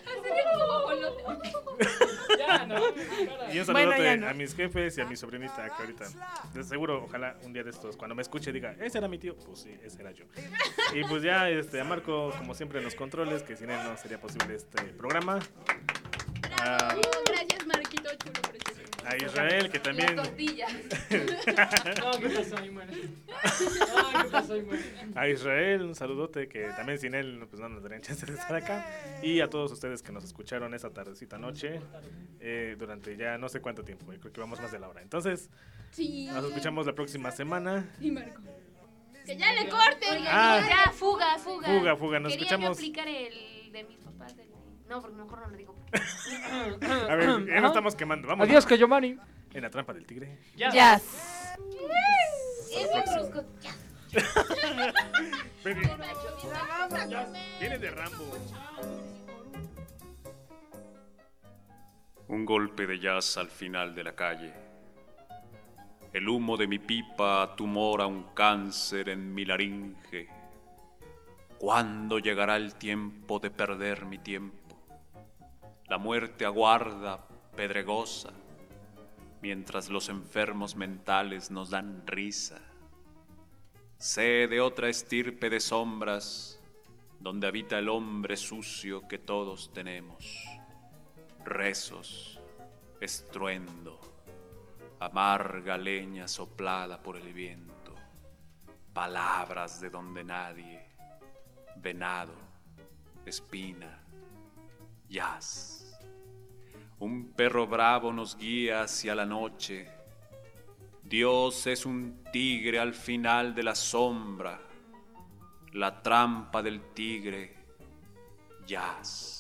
Ya, no. Y un Bueno, saludote ya no. a mis jefes y a mi sobrinita que ahorita, de seguro, ojalá un día de estos, cuando me escuche diga, ese era mi tío, pues sí, ese era yo. Y pues ya, este, a Marco, como siempre en los controles, que sin él no sería posible este programa. A, Gracias, Marquito, chulo, precioso. a Israel, que también... Las tortillas. No, ¿qué pasó? Ahí muere. No, ¿qué pasó? Ahí muere. A Israel, un saludote, que también sin él pues no nos darían chance de estar acá. Y a todos ustedes que nos escucharon esta tardecita noche, eh, durante ya no sé cuánto tiempo, yo creo que vamos más de la hora. Entonces, Sí. nos escuchamos la próxima semana. Y Marco. Que ya le corten. Oigan, Ah. ya, fuga, fuga. Fuga, fuga, nos Quería escuchamos. yo aplicar el de mis papás. el- No, porque mejor no lo digo. A ver, ya nos estamos quemando. Vamos. Adiós, Cayomani. En la trampa del tigre. Ya. Jazz. Es Hasta la bien próxima. brusco. Ya. Viene de Rambo. Un golpe de jazz al final de la calle. El humo de mi pipa tumora un cáncer en mi laringe. ¿Cuándo llegará el tiempo de perder mi tiempo? La muerte aguarda, pedregosa, mientras los enfermos mentales nos dan risa. Sé de otra estirpe de sombras, donde habita el hombre sucio que todos tenemos. Rezos, estruendo, amarga leña soplada por el viento, palabras de donde nadie, venado, espina, jazz. Un perro bravo nos guía hacia la noche. Dios es un tigre al final de la sombra, la trampa del tigre, jazz.